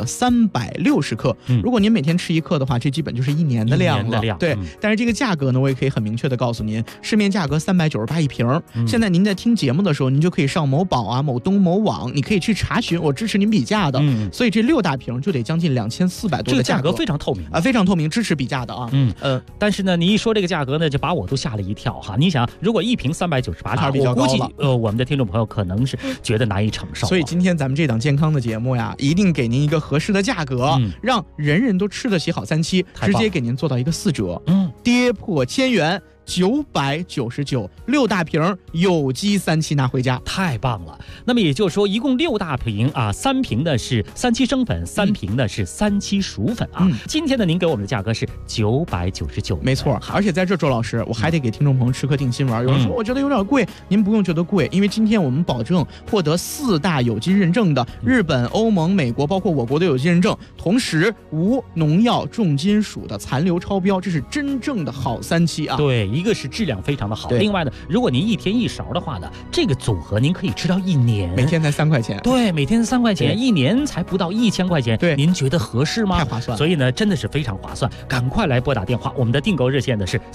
360克。如果您每天吃1克的话，这基本就是1年的量了。对，但是这个价格呢，我也可以很明确的告诉您，市面价格398一瓶。现在您在听节目的时候，您就可以上某宝啊、某东、某网，你可以去查询，我支持您比价的。所以这6大瓶就得将近2400多的价格， 这个价格非常透明啊，非常透明，支持比价的啊。 但是呢，你一说这个价格呢，就把我都吓了一跳哈。你想，如果1瓶398，我估计我们的听众朋友可能是觉得难以承受。 所以今天咱们这档健康的节目呀，一定给您一个合适的价格，让人人都吃得起好3七，直接给您做到一个4折，跌破1000元。999，6大瓶有机3七拿回家， 太棒了。那么也就是说，一共6大瓶啊，3瓶呢是3七生粉，3瓶呢是3七熟粉啊。今天呢，您给我们的价格是999， 没错。而且在这，周老师，我还得给听众朋友吃颗定心丸。有人说我觉得有点贵，您不用觉得贵，因为今天我们保证获得4大有机认证的日本、欧盟、美国，包括我国的有机认证，同时无农药、重金属的残留超标，这是真正的好3七啊。 对。一个是质量非常的好，另外呢，如果您1天1勺的话呢，这个组合您可以吃到1年， 每天才3块钱。 对，每天3块钱，1年才不到1000块钱。 对， 您觉得合适吗？ 太划算了。 所以呢，真的是非常划算，赶快来拨打电话，我们的订购热线呢是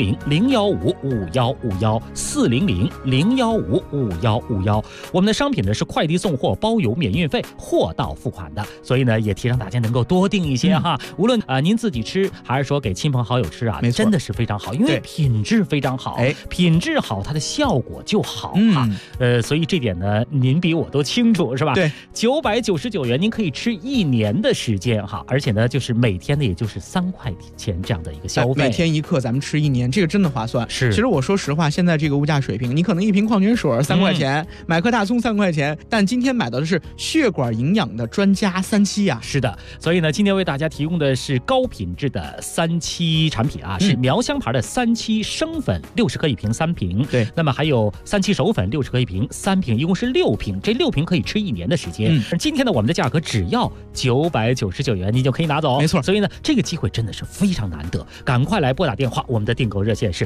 400-015-5151，400-015-5151。我们的商品呢是快递送货，包邮免运费，货到付款的，所以呢也提倡大家能够多订一些哈，无论您自己吃还是说给亲朋好友吃啊，真的是非常好，因为品质非常好，品质好，它的效果就好哈。所以这点呢，您比我都清楚，是吧？ 对 ，999元您可以吃1年的时间哈，而且呢，就是每天呢，也就是3块钱这样的一个消费， 每天1克，咱们吃1年，这个真的划算。 是， 其实我说实话，现在这个物价水平，你可能1瓶矿泉水3块钱，买颗大葱3块钱，但今天买到的是血管营养的专家3七啊。 是的，所以呢，今天为大家提供的是高品质的3七产品啊，是苗香牌的3七生粉60克1瓶3瓶， 对， 那么还有3七熟粉60克1瓶3瓶，一共是6瓶，这6瓶可以吃1年的时间。而今天呢，我们的价格只要999元，你就可以拿走， 没错。 所以呢，这个机会真的是非常难得，赶快来拨打电话，我们的订购热线是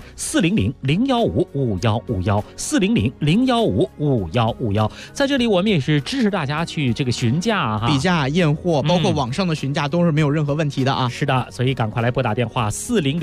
400-015-5151，400-015-5151。在这里，我们也是支持大家去这个询价哈， 比价验货，包括网上的询价都是没有任何问题的啊。 是的，所以赶快来拨打电话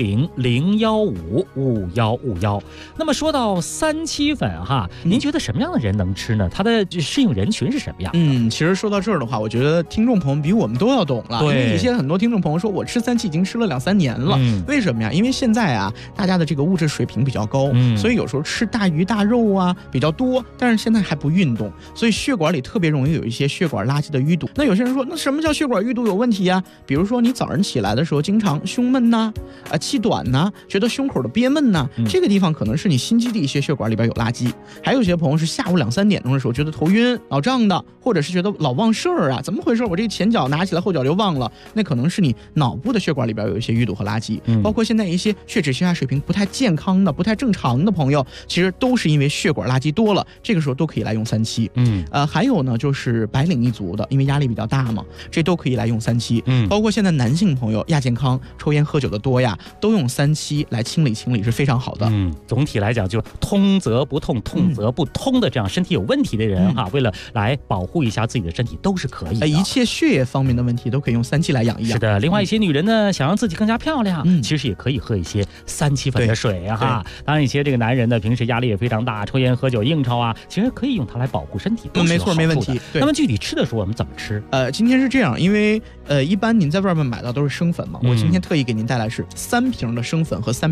400-015-5151。那么说到3七粉哈，您觉得什么样的人能吃呢？它的适应人群是什么样？ 其实说到这儿的话，我觉得听众朋友比我们都要懂了。 对， 因为一些很多听众朋友说，我吃3七已经吃了2-3年了，为什么呀？因为现在啊，大家的这个物质水平比较高，所以有时候吃大鱼大肉啊比较多，但是现在还不运动，所以血管里特别容易有一些血管垃圾的淤堵。那有些人说，那什么叫血管淤堵有问题呀？比如说你早上起来的时候经常胸闷呐，气短呐，觉得胸口的憋闷呐，这个地方可能是你心肌的一些血管里边有垃圾。还有些朋友是下午2-3点钟的时候觉得头晕脑胀的，或者是觉得老忘事儿啊，怎么回事？我这前脚拿起来后脚就忘了，那可能是你脑部的血管里边有一些淤堵和垃圾。包括现在一些血脂血压水平不太健康的不太正常的朋友，其实都是因为血管垃圾多了，这个时候都可以来用3七。还有呢就是白领一族的，因为压力比较大嘛，这都可以来用3七。包括现在男性朋友亚健康抽烟喝酒的多呀，都用3七来清理清理是非常好的。 总体来讲就通则不痛，痛则不通的这样身体有问题的人哈，为了来保护一下自己的身体都是可以的。 一切血液方面的问题都可以用3七来养一养。 是的，另外一些女人呢，想让自己更加漂亮，其实也可以喝一些3七粉的水哈。当然一些这个男人呢，平时压力也非常大，抽烟喝酒应酬啊，其实可以用它来保护身体， 没错，没问题。 那么具体吃的时候我们怎么吃？ 今天是这样，因为一般您在外面买到都是生粉嘛，我今天特意给您带来是3瓶的生粉和3瓶的熟粉。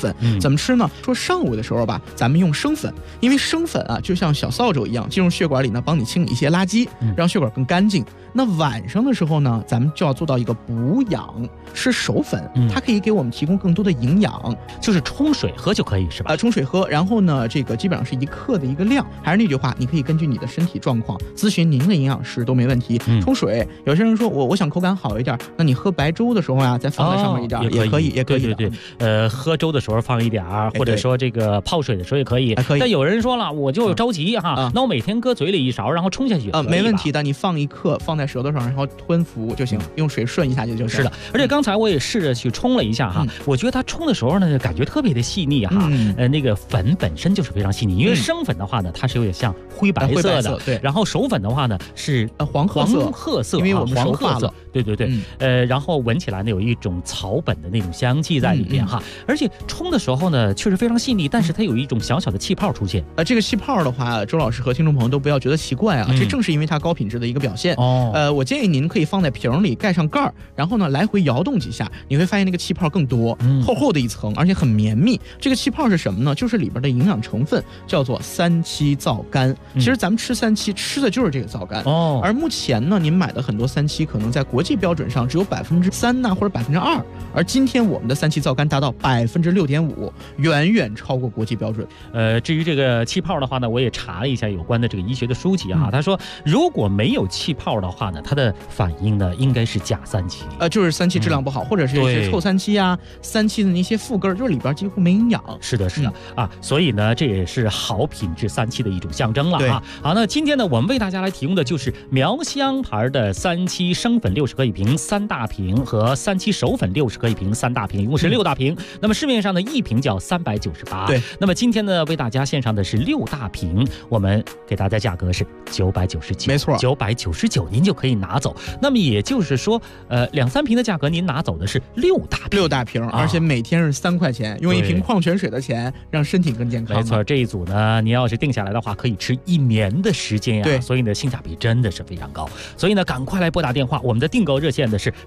粉。怎么吃呢？说上午的时候吧，咱们用生粉，因为生粉啊就像小扫帚一样进入血管里呢，帮你清理一些垃圾，让血管更干净。那晚上的时候呢，咱们就要做到一个补养，吃熟粉，它可以给我们提供更多的营养， 就是冲水喝就可以是吧？ 冲水喝，然后呢，这个基本上是1克的一个量。还是那句话，你可以根据你的身体状况咨询您的营养师都没问题。冲水，有些人说我想口感好一点，那你喝白粥的时候啊，再放在上面一点，也可以。 对，喝粥的时候放一点，或者说这个泡水的时候也可以。但有人说了，我就着急哈，那我每天搁嘴里1勺，然后冲下去没问题的，你放1克放在舌头上，然后吞服就行，用水顺一下就行。 是的，而且刚才我也试着去冲了一下哈，我觉得它冲的时候呢，感觉特别的细腻哈。那个粉本身就是非常细腻，因为生粉的话呢，它是有点像灰白色的， 对。 然后熟粉的话呢是黄褐色，因为我们熟化了。 对，然后闻起来呢有一种草本的那种香气在里边哈，而且冲的时候呢确实非常细腻，但是它有一种小小的气泡出现。 这个气泡的话，周老师和听众朋友都不要觉得奇怪啊，这正是因为它高品质的一个表现。我建议您可以放在瓶里，盖上盖儿，然后呢来回摇动几下，你会发现那个气泡更多，厚厚的一层，而且很绵密。这个气泡是什么呢？就是里边的营养成分叫做3七皂苷。其实咱们吃3七吃的就是这个皂苷。而目前呢，您买的很多3七可能在国际标准上只有3%呐，或者2%，而今天我们的3七皂苷达到6.5%，远远超过国际标准。 至于这个气泡的话呢，我也查了一下有关的这个医学的书籍哈，他说如果没有气泡的话呢，它的反应呢应该是假3七， 就是3七质量不好，或者是一些臭3七啊，3七的那些副根，就是里边几乎没营养。 是的啊，所以呢这也是好品质3七的一种象征了啊。好，那今天呢我们为大家来提供的就是苗香牌的3七生粉60克一瓶3大瓶和3七熟粉60克一瓶3大瓶，一共是6大瓶。那么市面上的一瓶叫398。 对， 那么今天呢为大家献上的是6大瓶，我们给大家价格是999， 没错 ，999您就可以拿走。那么也就是说，2、3瓶的价格您拿走的是6大瓶， 而且每天是3块钱，用一瓶矿泉水的钱让身体更健康。 没错，这一组呢，您要是定下来的话，可以吃1年的时间呀。 对， 所以呢，性价比真的是非常高。所以呢，赶快来拨打电话，我们的订购热线的是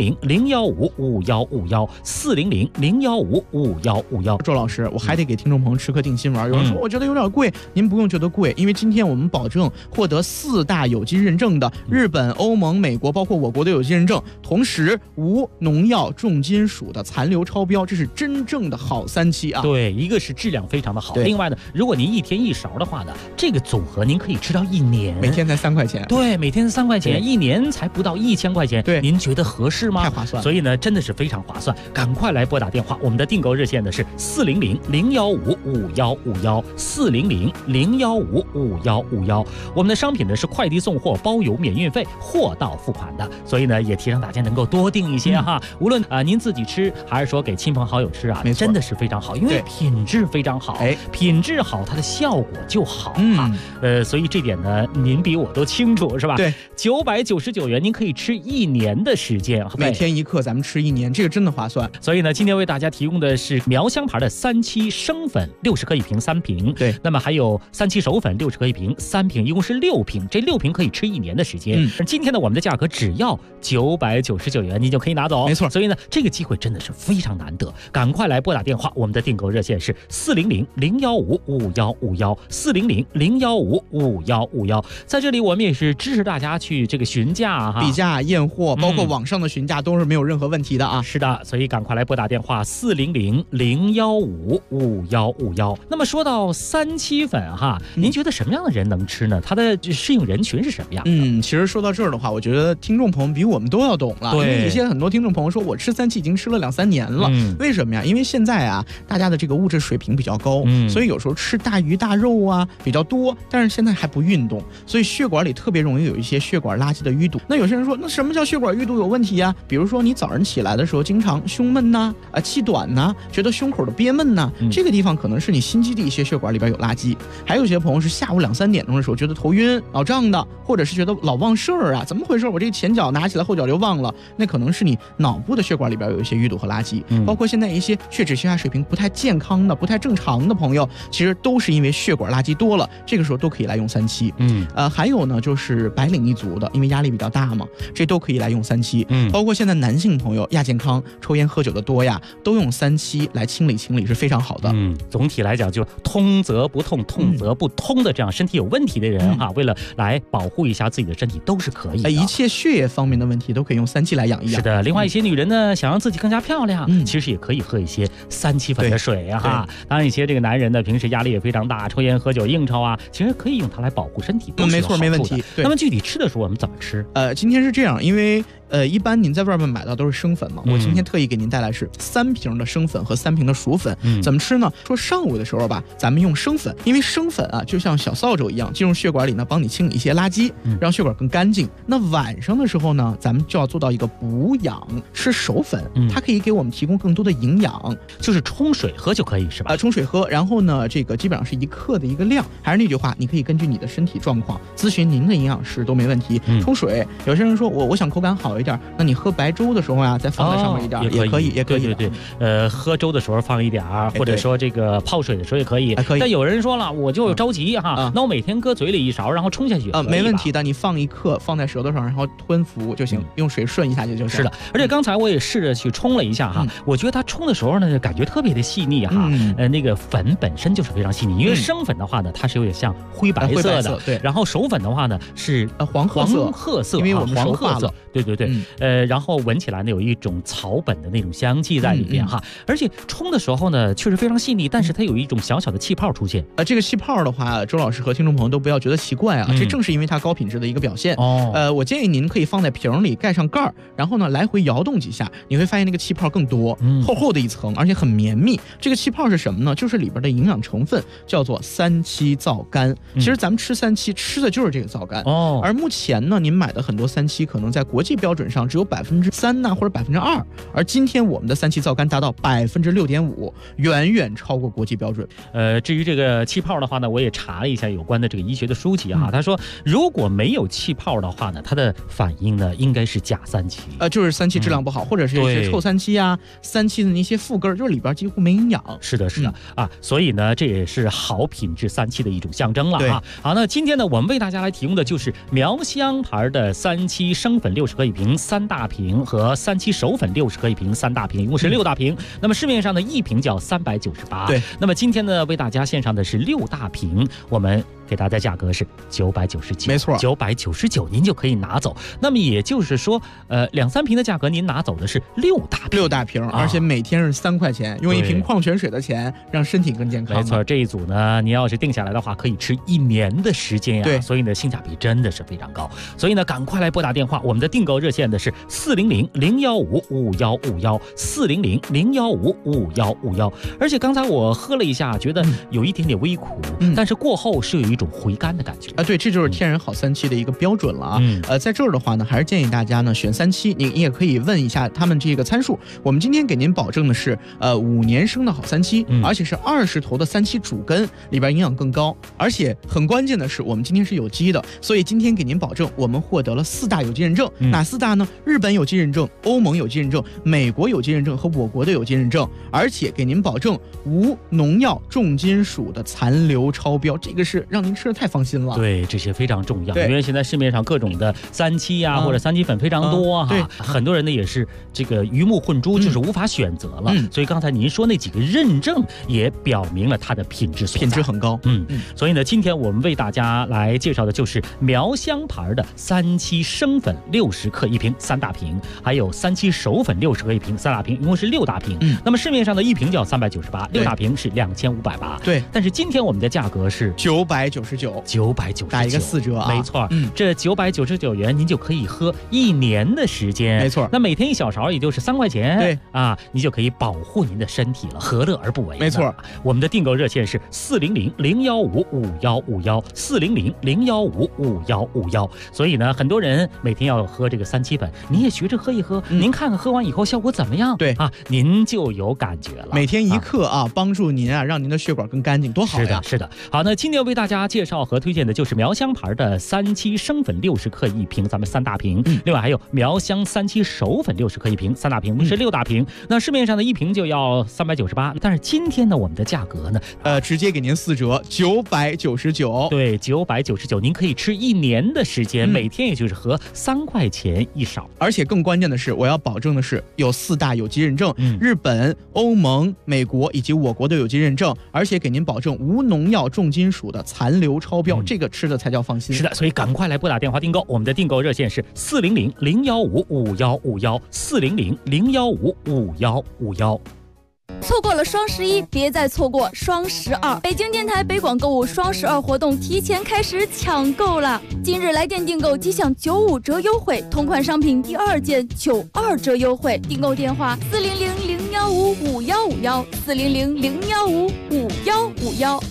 400-015-5151，400-015-5151。 周老师，我还得给听众朋友吃颗定心丸。有人说我觉得有点贵，您不用觉得贵，因为今天我们保证获得4大有机认证的日本、欧盟、美国，包括我国的有机认证，同时无农药、重金属的残留超标，这是真正的好3七啊！ 对，一个是质量非常的好，另外呢，如果您1天1勺的话呢，这个组合您可以吃到1年， 每天才3块钱。 对，每天3块钱，1年才不到1000块钱。 对， 您觉得合适吗？ 太划算了。 所以呢，真的是非常划算，赶快来拨打电话，我们的订购热线的是400-015-5151，400-015-5151。我们的商品呢是快递送货，包邮免运费，货到付款的，所以呢也提倡大家能够多订一些哈，无论您自己吃还是说给亲朋好友吃啊，真的是非常好，因为品质非常好，品质好它的效果就好哈。所以这点呢您比我都清楚是吧？ 对 ，999元您可以吃1年的时间， 每天1克咱们吃1年，这个真的划算。 所以呢今天为大家提供的是苗香牌的3七生粉60克一瓶3瓶， 对， 那么还有3七熟粉60克一瓶3瓶，一共是6瓶，这6瓶可以吃1年的时间。今天呢我们的价格只要999元，你就可以拿走， 没错。 所以呢这个机会真的是非常难得，赶快来拨打电话，我们的订购热线是400-015-5151，400-015-5151。在这里我们也是支持大家去这个询价哈， 比价验货，包括网上的询价都是没有任何问题的啊。 是的，所以赶快来拨打电话400-015-5151。那么说到3七粉哈，您觉得什么样的人能吃呢？它的适应人群是什么样的？ 其实说到这儿的话，我觉得听众朋友比我们都要懂了。 对， 因为有些很多听众朋友说我吃3七已经吃了2、3年了，为什么呀？因为现在啊，大家的这个物质水平比较高，所以有时候吃大鱼大肉啊比较多，但是现在还不运动，所以血管里特别容易有一些血管垃圾的淤堵。那有些人说，那什么叫血管淤堵有问题呀？比如说你早上起来的时候经常胸闷呐，气短呐，觉得胸口的憋闷呐，这个地方可能是你心肌的一些血管里边有垃圾。还有些朋友是下午2、3点钟的时候觉得头晕脑胀的，或者是觉得老忘事儿啊，怎么回事？我这个前脚拿起来后脚就忘了，那可能是你脑部的血管里边有一些淤堵和垃圾。包括现在一些血脂血压水平不太健康的、不太正常的朋友，其实都是因为血管垃圾多了，这个时候都可以来用3七。还有呢就是白领一族的，因为压力比较大嘛，这都可以来用3七。包括现在男性朋友亚健康、抽烟喝酒的多呀，都用3七机来清理清理是非常好的。 总体来讲就通则不痛，痛则不通的这样身体有问题的人为了来保护一下自己的身体都是可以的。 一切血液方面的问题都可以用3七来养一养。 是的，另外一些女人呢，想让自己更加漂亮，其实也可以喝一些3七粉的水当然一些这个男人呢，平时压力也非常大，抽烟喝酒应酬其实可以用它来保护身体， 没错，没问题。 那么具体吃的时候我们怎么吃？ 今天是这样，因为一般您在外面买到都是生粉嘛，我今天特意给您带来是3瓶的生粉和3瓶的熟粉。怎么吃呢？说上午的时候吧，咱们用生粉，因为生粉就像小扫帚一样，进入血管里呢，帮你清理一些垃圾，让血管更干净。那晚上的时候呢，咱们就要做到一个补养，吃熟粉，它可以给我们提供更多的营养， 就是冲水喝就可以是吧？ 冲水喝，然后呢，这个基本上是1克的一个量。还是那句话，你可以根据你的身体状况咨询您的营养师都没问题。冲水，有些人说我想口感好一点，那你喝白粥的时候再放在上面一点，也可以，也可以。 对，喝粥的时候放一点，或者说这个泡水的时候也可以。但有人说了，我就着急那我每天搁嘴里一勺，然后冲下去没问题的。你放1克放在舌头上，然后吞服就行，用水顺一下就行。 是的，而且刚才我也试着去冲了一下我觉得它冲的时候呢，感觉特别的细腻那个粉本身就是非常细腻，因为生粉的话呢，它是有点像灰白色的， 对。 然后熟粉的话呢是黄褐色， 因为我们熟化了。 对，然后闻起来呢有一种草本的那种香气在里边而且冲的时候呢确实非常细腻，但是它有一种小小的气泡出现。 这个气泡的话，周老师和听众朋友都不要觉得奇怪这正是因为它高品质的一个表现。我建议您可以放在瓶里，盖上盖儿，然后呢来回摇动几下，你会发现那个气泡更多，厚厚的一层，而且很绵密。这个气泡是什么呢？就是里边的营养成分叫做3七皂苷。其实咱们吃3七吃的就是这个皂苷而目前呢，您买的很多3七可能在国际标准上只有3%或者2%，而今天我们的3七皂苷达到6.5%，远远超过国际标准。 至于这个气泡的话呢，我也查了一下有关的这个医学的书籍他说如果没有气泡的话呢，它的反应呢应该是假3七， 就是3七质量不好，或者是一些臭3七3七的那些副根，就是里边几乎没营养。 是的所以呢这也是好品质3七的一种象征了好，那今天呢我们为大家来提供的就是苗香牌的3七生粉60克一瓶3大瓶和3七熟粉60克一瓶3大瓶，一共是6大瓶。那么市面上的一瓶叫398。 对， 那么今天呢为大家献上的是6大瓶，我们给大家价格是999， 没错 ，999您就可以拿走。那么也就是说，2-3瓶的价格您拿走的是6大瓶， 而且每天是3块钱，用1瓶矿泉水的钱让身体更健康。 没错，这一组呢，您要是定下来的话，可以吃1年的时间对， 所以呢，性价比真的是非常高。所以呢，赶快来拨打电话，我们的订购热线的是400-015-5151，400-015-5151。而且刚才我喝了一下，觉得有一点点微苦，但是过后是有一种回甘的感觉对，这就是天然好3七的一个标准了在这儿的话呢，还是建议大家呢选3七，你也可以问一下他们这个参数。我们今天给您保证的是5年生的好3七，而且是20头的3七主根，里边营养更高，而且很关键的是我们今天是有机的，所以今天给您保证我们获得了4大有机认证。哪4大呢？日本有机认证、欧盟有机认证、美国有机认证和我国的有机认证，而且给您保证无农药、重金属的残留超标，这个是让您吃的太放心了。 对，这些非常重要，因为现在市面上各种的3七或者3七粉非常多对， 很多人呢也是这个鱼目混珠，就是无法选择了。所以刚才您说那几个认证也表明了它的品质很高。 所以呢，今天我们为大家来介绍的就是苗香牌的3七生粉60克一瓶3大瓶，还有3七熟粉60克一瓶3大瓶，一共是6大瓶。那么市面上的一瓶叫398，6大瓶是2580。 对， 但是今天我们的价格是 999，打一个4折没错，这999元您就可以喝1年的时间。 没错， 那每天1小勺也就是3块钱。 对你就可以保护您的身体了，何乐而不为？ 没错， 我们的订购热线是400-015-5151，400-015-5151。所以呢，很多人每天要喝这个3七粉，你也学着喝一喝，您看看喝完以后效果怎么样？ 对您就有感觉了。 每天1克帮助您让您的血管更干净，多好呀！ 是的。好，那今天为大家家介绍和推荐的就是苗香牌的37生粉60克一瓶，咱们3大瓶。另外还有苗香37熟粉60克一瓶，3大瓶是6大瓶。那市面上的一瓶就要398，但是今天呢，我们的价格呢， 直接给您4折，999。 对，999，您可以吃1年的时间，每天也就是合3块钱一勺。 而且更关键的是，我要保证的是有4大有机认证，日本、欧盟、美国以及我国的有机认证，而且给您保证无农药、重金属的残留超标，这个吃的才叫放心。 是的，所以赶快来拨打电话订购，我们的订购热线是400-015-5151，400-015-5151。 错过了双11，别再错过双12。北京电台北广购物双12活动提前开始抢购了，今日来电订购即享95折优惠，同款商品第2件92折优惠。订购电话400-015-5151，400-015-5151。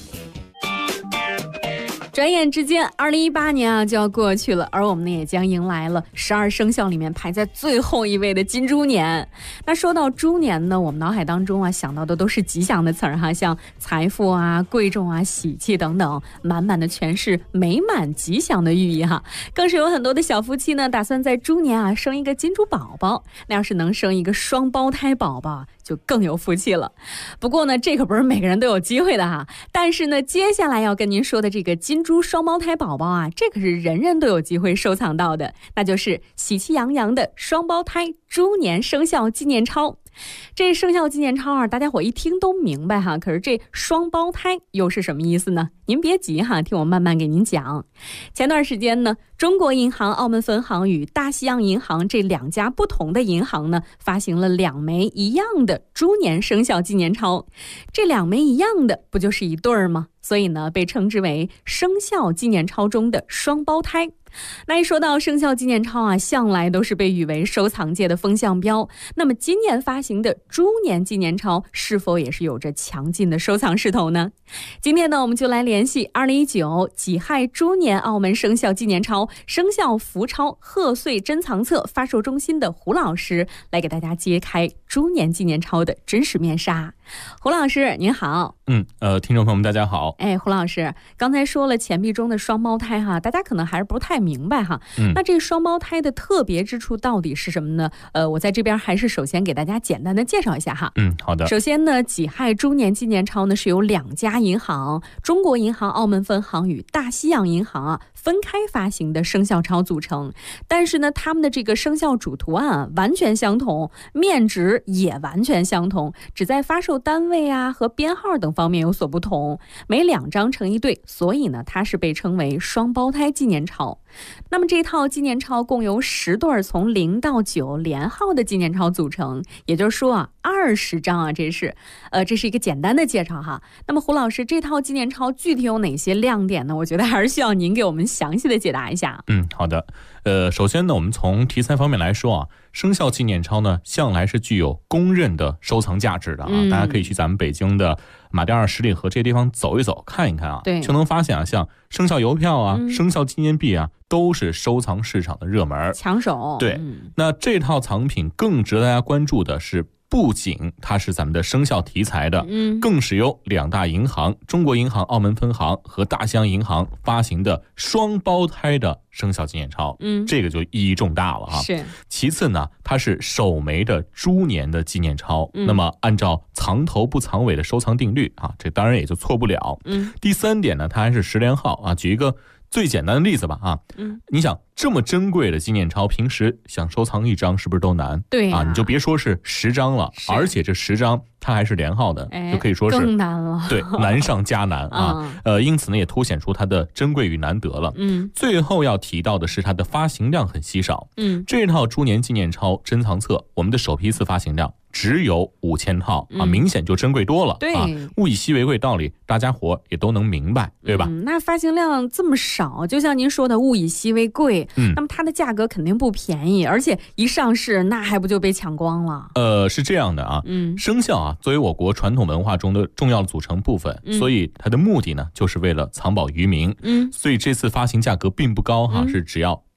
转眼之间，2018年就要过去了，而我们呢也将迎来了12生肖里面排在最后一位的金猪年。那说到猪年呢，我们脑海当中想到的都是吉祥的词儿哈，像财富贵重喜气等等，满满的全是美满吉祥的寓意哈。更是有很多的小夫妻呢，打算在猪年生一个金猪宝宝。那要是能生一个双胞胎宝宝，就更有福气了。不过呢，这可不是每个人都有机会的哈。但是呢，接下来要跟您说的这个金猪双胞胎宝宝这可是人人都有机会收藏到的，那就是喜气洋洋的双胞胎猪年生肖纪念钞。这生肖纪念钞大家伙一听都明白哈，可是这双胞胎又是什么意思呢？您别急哈，听我慢慢给您讲。前段时间呢，中国银行澳门分行与大西洋银行这2家不同的银行呢，发行了2枚一样的猪年生肖纪念钞。这2枚一样的不就是一对儿吗？所以呢，被称之为生肖纪念钞中的双胞胎。那一说到生肖纪念钞向来都是被誉为收藏界的风向标。那么今年发行的猪年纪念钞是否也是有着强劲的收藏势头呢？今天呢，我们就来联系2019己亥猪年澳门生肖纪念钞生肖福钞贺岁珍藏册发售中心的胡老师，来给大家揭开猪年纪念钞的真实面纱。胡老师您好。 听众朋友们大家好。 胡老师刚才说了钱币中的双胞胎哈，大家可能还是不太明白哈。那这双胞胎的特别之处到底是什么呢？我在这边还是首先给大家简单的介绍一下哈。 好的。 首先呢，己亥猪年纪念钞呢是由2家银行，中国银行澳门分行与大西洋银行分开发行的生肖钞组成。但是呢，他们的这个生肖主图案完全相同，面值也完全相同，只在发售单位和编号等方面有所不同，每2张成一对，所以呢，它是被称为双胞胎纪念钞。那么这套纪念钞共由10对从0到9连号的纪念钞组成，也就是说20张这是一个简单的介绍哈。那么胡老师，这套纪念钞具体有哪些亮点呢？我觉得还是需要您给我们详细的解答一下。 好的。首先呢，我们从题材方面来说生肖纪念钞呢，向来是具有公认的收藏价值的大家可以去咱们北京的马甸2十里河这些地方走一走，看一看对， 就能发现像生肖邮票生肖纪念币都是收藏市场的热门抢手。 对，那这套藏品更值得大家关注的是，不仅它是咱们的生肖题材的，更是由2大银行，中国银行澳门分行和大西洋银行发行的双胞胎的生肖纪念钞，这个就意义重大了是。 其次呢，它是首枚的猪年的纪念钞，那么按照藏头不藏尾的收藏定律这当然也就错不了。第3点呢，它还是10连号举一个最简单的例子吧你想这么珍贵的纪念钞，平时想收藏1张是不是都难？ 对你就别说是10张了，而且这10张它还是连号的，就可以说是更难了。 对，难上加难因此呢，也凸显出它的珍贵与难得了。最后要提到的是它的发行量很稀少。这套猪年纪念钞珍藏册，我们的首批次发行量只有5000套明显就珍贵多了。 对物以稀为贵道理，大家伙也都能明白，对吧？ 那发行量这么少，就像您说的物以稀为贵，那么它的价格肯定不便宜，而且一上市那还不就被抢光了？ 是这样的生肖作为我国传统文化中的重要的组成部分，所以它的目的呢，就是为了藏宝于民。所以这次发行价格并不高是只要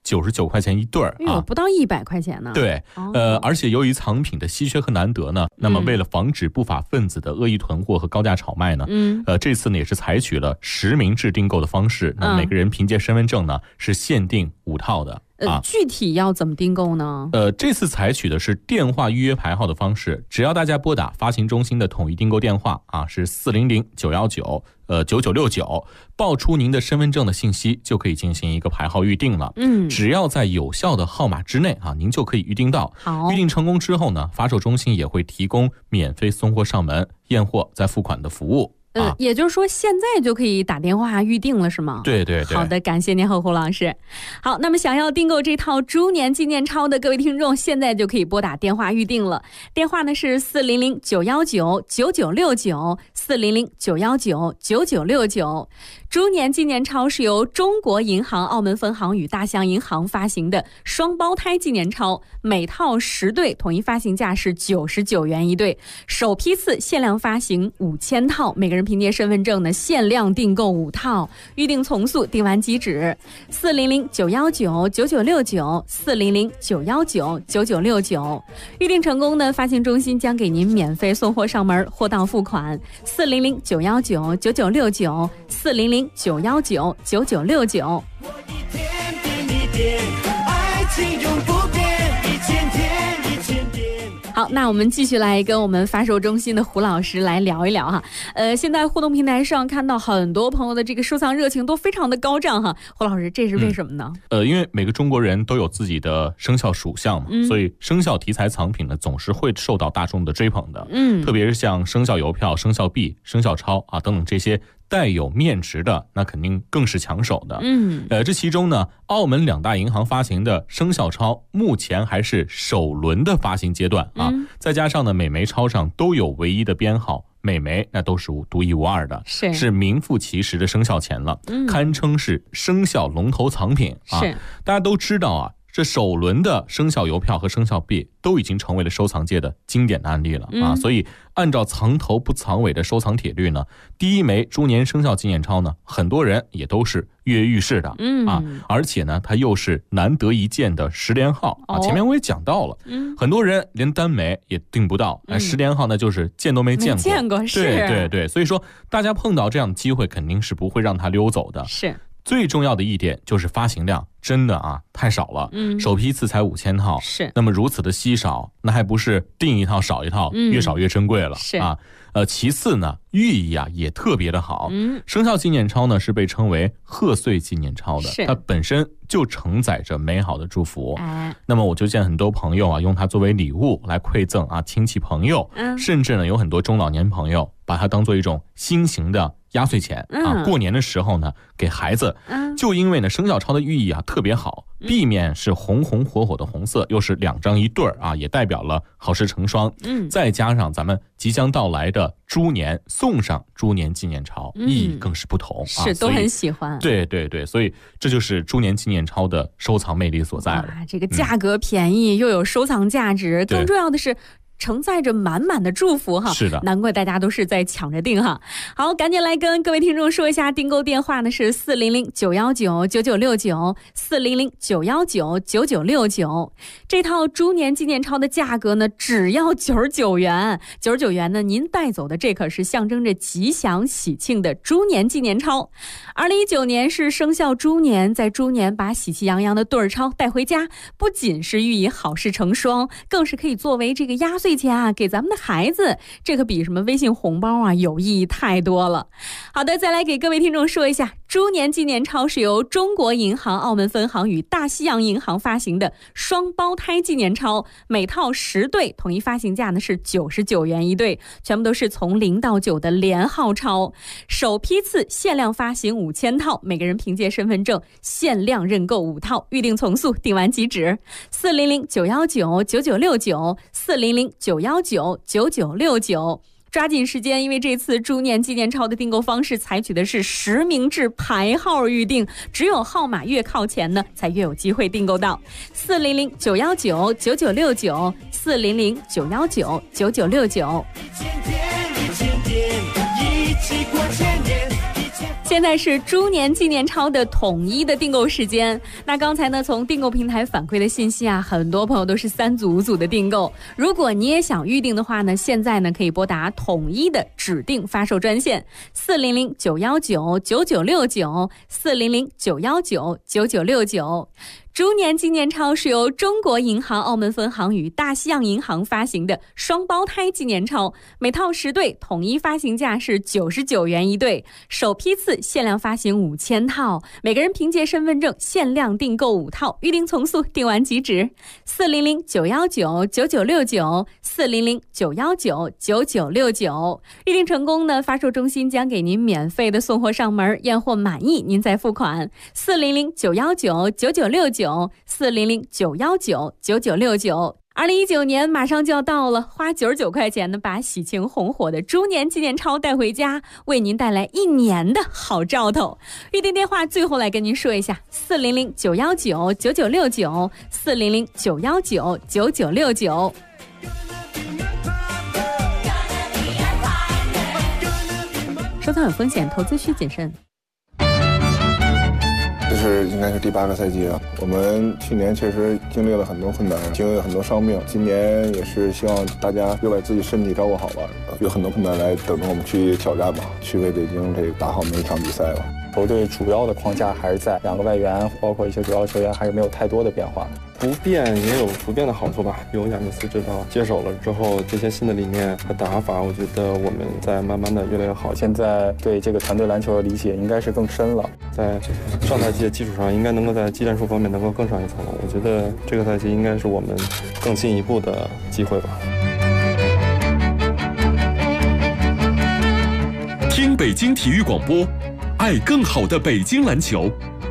99块钱一对儿啊， 不到100块钱呢。 对，而且由于藏品的稀缺和难得呢，那么为了防止不法分子的恶意囤货和高价炒卖呢，这次呢也是采取了实名制订购的方式，那每个人凭借身份证呢是限定5套的。 具体要怎么订购呢？ 这次采取的是电话预约排号的方式，只要大家拨打发行中心的统一订购电话啊，是400-919-9969，报出您的身份证的信息，就可以进行一个排号预定了。只要在有效的号码之内啊，您就可以预定到。 好， 预定成功之后呢，发售中心也会提供免费送货上门、验货再付款的服务。 也就是说现在就可以打电话预定了是吗？ 对对对。 好的，感谢您胡老师。好，那么想要订购这套猪年纪念钞的各位听众，现在就可以拨打电话预定了。电话呢是400-919-9969，400-919-9969。猪年纪念钞是由中国银行澳门分行与大象银行发行的双胞胎纪念钞，每套10对，统一发行价是99元一对，首批次限量发行5000套，每个人凭借身份证呢限量订购5套，预定从速，订完即止。400-919-9969，400-919-9969，预定成功呢，发行中心将给您免费送货上门，货到付款。400-919-9969，400-919-9969。好，那我们继续来跟我们发售中心的胡老师来聊一聊哈。现在互动平台上看到很多朋友的这个收藏热情都非常的高涨哈。胡老师，这是为什么呢？ 因为每个中国人都有自己的生肖属相嘛，所以生肖题材藏品呢总是会受到大众的追捧的。特别是像生肖邮票、生肖币、生肖钞啊等等这些带有面值的，那肯定更是抢手的。这其中呢，澳门2大银行发行的生肖钞目前还是首轮的发行阶段啊，再加上呢每枚钞上都有唯一的编号，每枚那都是独一无二的，是名副其实的生肖钱了，堪称是生肖龙头藏品啊。大家都知道啊，这首轮的生肖邮票和生肖币都已经成为了收藏界的经典的案例了啊，所以按照藏头不藏尾的收藏铁律呢，第一枚猪年生肖纪念钞呢，很多人也都是跃跃欲试的而且呢，它又是难得一见的10连号啊。前面我也讲到了，很多人连单枚也订不到，10连号呢就是见都没见过，对对对，所以说大家碰到这样的机会，肯定是不会让它溜走的。 是。 最重要的一点就是发行量真的啊太少了，首批次才5000套，那么如此的稀少，那还不是订一套少一套，越少越珍贵了啊。其次呢，寓意啊也特别的好，生肖纪念钞呢是被称为贺岁纪念钞的，它本身就承载着美好的祝福。那么我就见很多朋友啊用它作为礼物来馈赠啊亲戚朋友，甚至呢有很多中老年朋友把它当做一种新型的压岁钱啊，过年的时候呢给孩子，就因为呢生肖钞的寓意啊特别好，币面是红红火火的红色，又是2张一对啊，也代表了好事成双。再加上咱们即将到来的猪年，送上猪年纪念钞，意义更是不同啊， 是都很喜欢。 对对对，所以这就是猪年纪念钞的收藏魅力所在了。 这个价格便宜，又有收藏价值，更重要的是承载着满满的祝福哈， 是的， 难怪大家都是在抢着订哈。好，赶紧来跟各位听众说一下，订购电话呢是400-919-9969，400-919-9969。这套猪年纪念钞的价格呢只要99元，99元呢您带走的这可是象征着吉祥喜庆的猪年纪念钞。2019年是生肖猪年，在猪年把喜气洋洋的对儿钞带回家，不仅是寓意好事成双，更是可以作为这个压岁钱啊给咱们的孩子，这可比什么微信红包啊有意义太多了。好的，再来给各位听众说一下，猪年纪念钞是由中国银行澳门分行与大西洋银行发行的双胞胎纪念钞，每套10对，统一发行价呢是99元一对，全部都是从0到9的连号钞，首批次限量发行5000套，每个人凭借身份证限量认购5套，预定从速，订完即止。400-919-9969，400-919-9969。抓紧时间，因为这次猪年纪念钞的订购方式采取的是实名制排号预定，只有号码越靠前呢，才越有机会订购到。400-919-9969，400-919-9969。 现在是猪年纪念钞的统一的订购时间。那刚才呢，从订购平台反馈的信息啊，很多朋友都是3组5组的订购。如果你也想预定的话呢，现在呢可以拨打统一的指定发售专线400-919-9969，400-919-9969。猪年纪念钞是由中国银行澳门分行与大西洋银行发行的双胞胎纪念钞，每套10对，统一发行价是99元1对，首批次限量发行5000套，每个人凭借身份证限量订购5套，预定从速，订完即止。400-919-9969，400-919-9969，预定成功呢，发售中心将给您免费的送货上门，验货满意您再付款。400-919-9969，400-919-9969。2019年马上就要到了，花99块钱呢，把喜庆红火的猪年纪念钞带回家，为您带来1年的好兆头。预订电话最后来跟您说一下：400-919-9969，400-919-9969。收藏有风险，投资需谨慎。 这应该是第8个赛季了。我们去年确实经历了很多困难，经历了很多伤病。今年也是希望大家又把自己身体照顾好吧，有很多困难来等着我们去挑战吧，去为北京这个打好每一场比赛吧。 球队主要的框架还是在2个外援，包括一些主要球员还是没有太多的变化。 不变也有不变的好处吧。由亚尼斯指导接手了之后，这些新的理念和打法，我觉得我们在慢慢的越来越好。 现在对这个团队篮球的理解应该是更深了， 在上赛季的基础上，应该能够在技战术方面能够更上一层楼。我觉得这个赛季应该是我们更进一步的机会吧。 听北京体育广播，爱更好的北京篮球。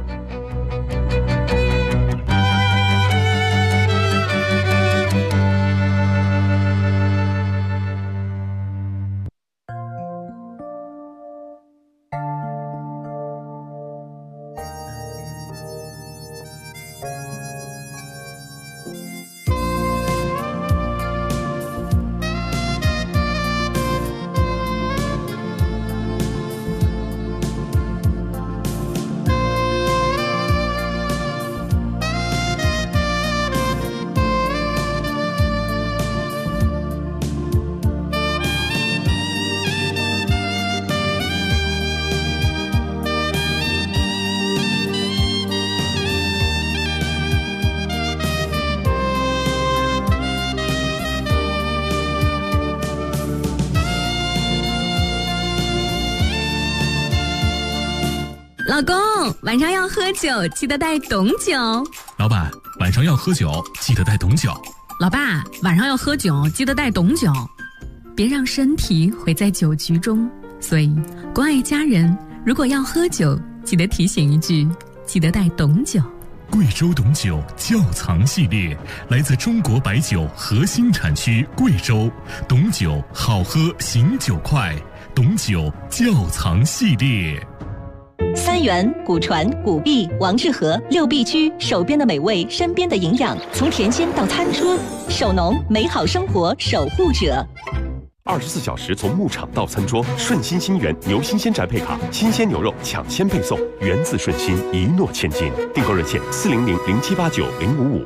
老公，晚上要喝酒，记得带董酒。 老板，晚上要喝酒，记得带董酒。 老爸，晚上要喝酒，记得带董酒。别让身体毁在酒局中。所以，关爱家人，如果要喝酒，记得提醒一句，记得带董酒。 贵州董酒窖藏系列，来自中国白酒核心产区贵州，董酒好喝醒酒快，董酒窖藏系列。 3元、古传、古币、王致和，6必居，手边的美味，身边的营养，从甜心到餐桌，手农，美好生活守护者。 24小时从牧场到餐桌，顺心新源牛新鲜宅配卡，新鲜牛肉抢先配送，源自顺心，一诺千金。订购热线400-0789-055。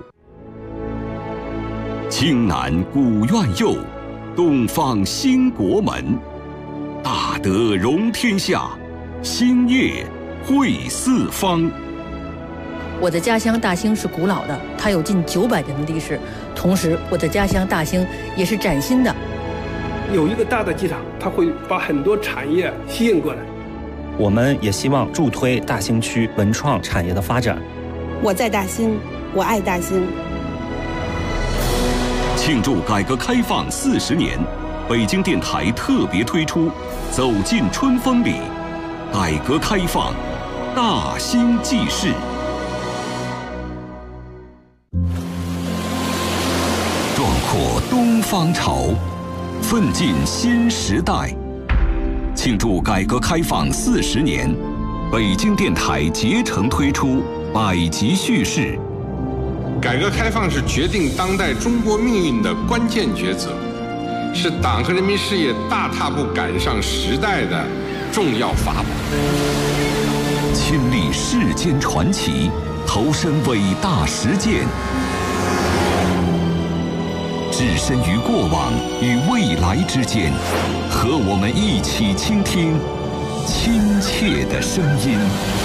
青南古院右，东方兴国门，大德容天下，兴业惠四方。 我的家乡大兴是古老的，它有近900年的历史。同时，我的家乡大兴也是崭新的。 有一个大的机场，它会把很多产业吸引过来。 我们也希望助推大兴区文创产业的发展。 我在大兴，我爱大兴。 庆祝改革开放40年，北京电台特别推出《走进春风里》，改革开放，大兴纪事。壮阔东方潮，奋进新时代。庆祝改革开放40年，北京电台竭诚推出百集叙事。 改革开放是决定当代中国命运的关键抉择，是党和人民事业大踏步赶上时代的重要法宝。 亲历世间传奇，投身伟大实践，置身于过往与未来之间，和我们一起倾听亲切的声音。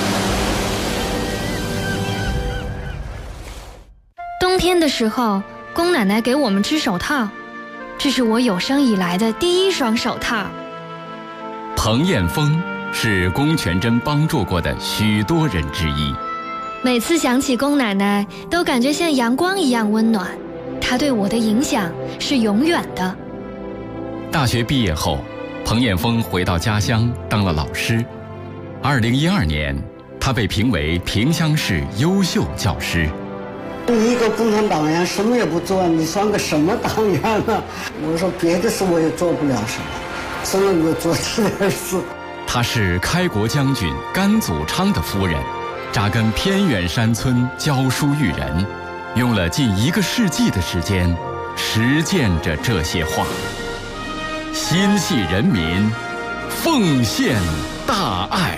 冬天的时候，宫奶奶给我们织手套，这是我有生以来的第一双手套。 彭艳峰是龚全珍帮助过的许多人之一。 每次想起龚奶奶，都感觉像阳光一样温暖。她对我的影响是永远的。 大学毕业后，彭艳峰回到家乡当了老师。2012年，他被评为萍乡市优秀教师。 你一个共产党员什么也不做，你算个什么党员呢？我说别的事我也做不了什么，只能够做这点事。 她是开国将军甘祖昌的夫人，扎根偏远山村教书育人，用了近1个世纪的时间，实践着这些话。心系人民，奉献大爱。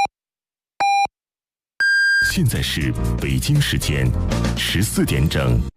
现在是北京时间14点整。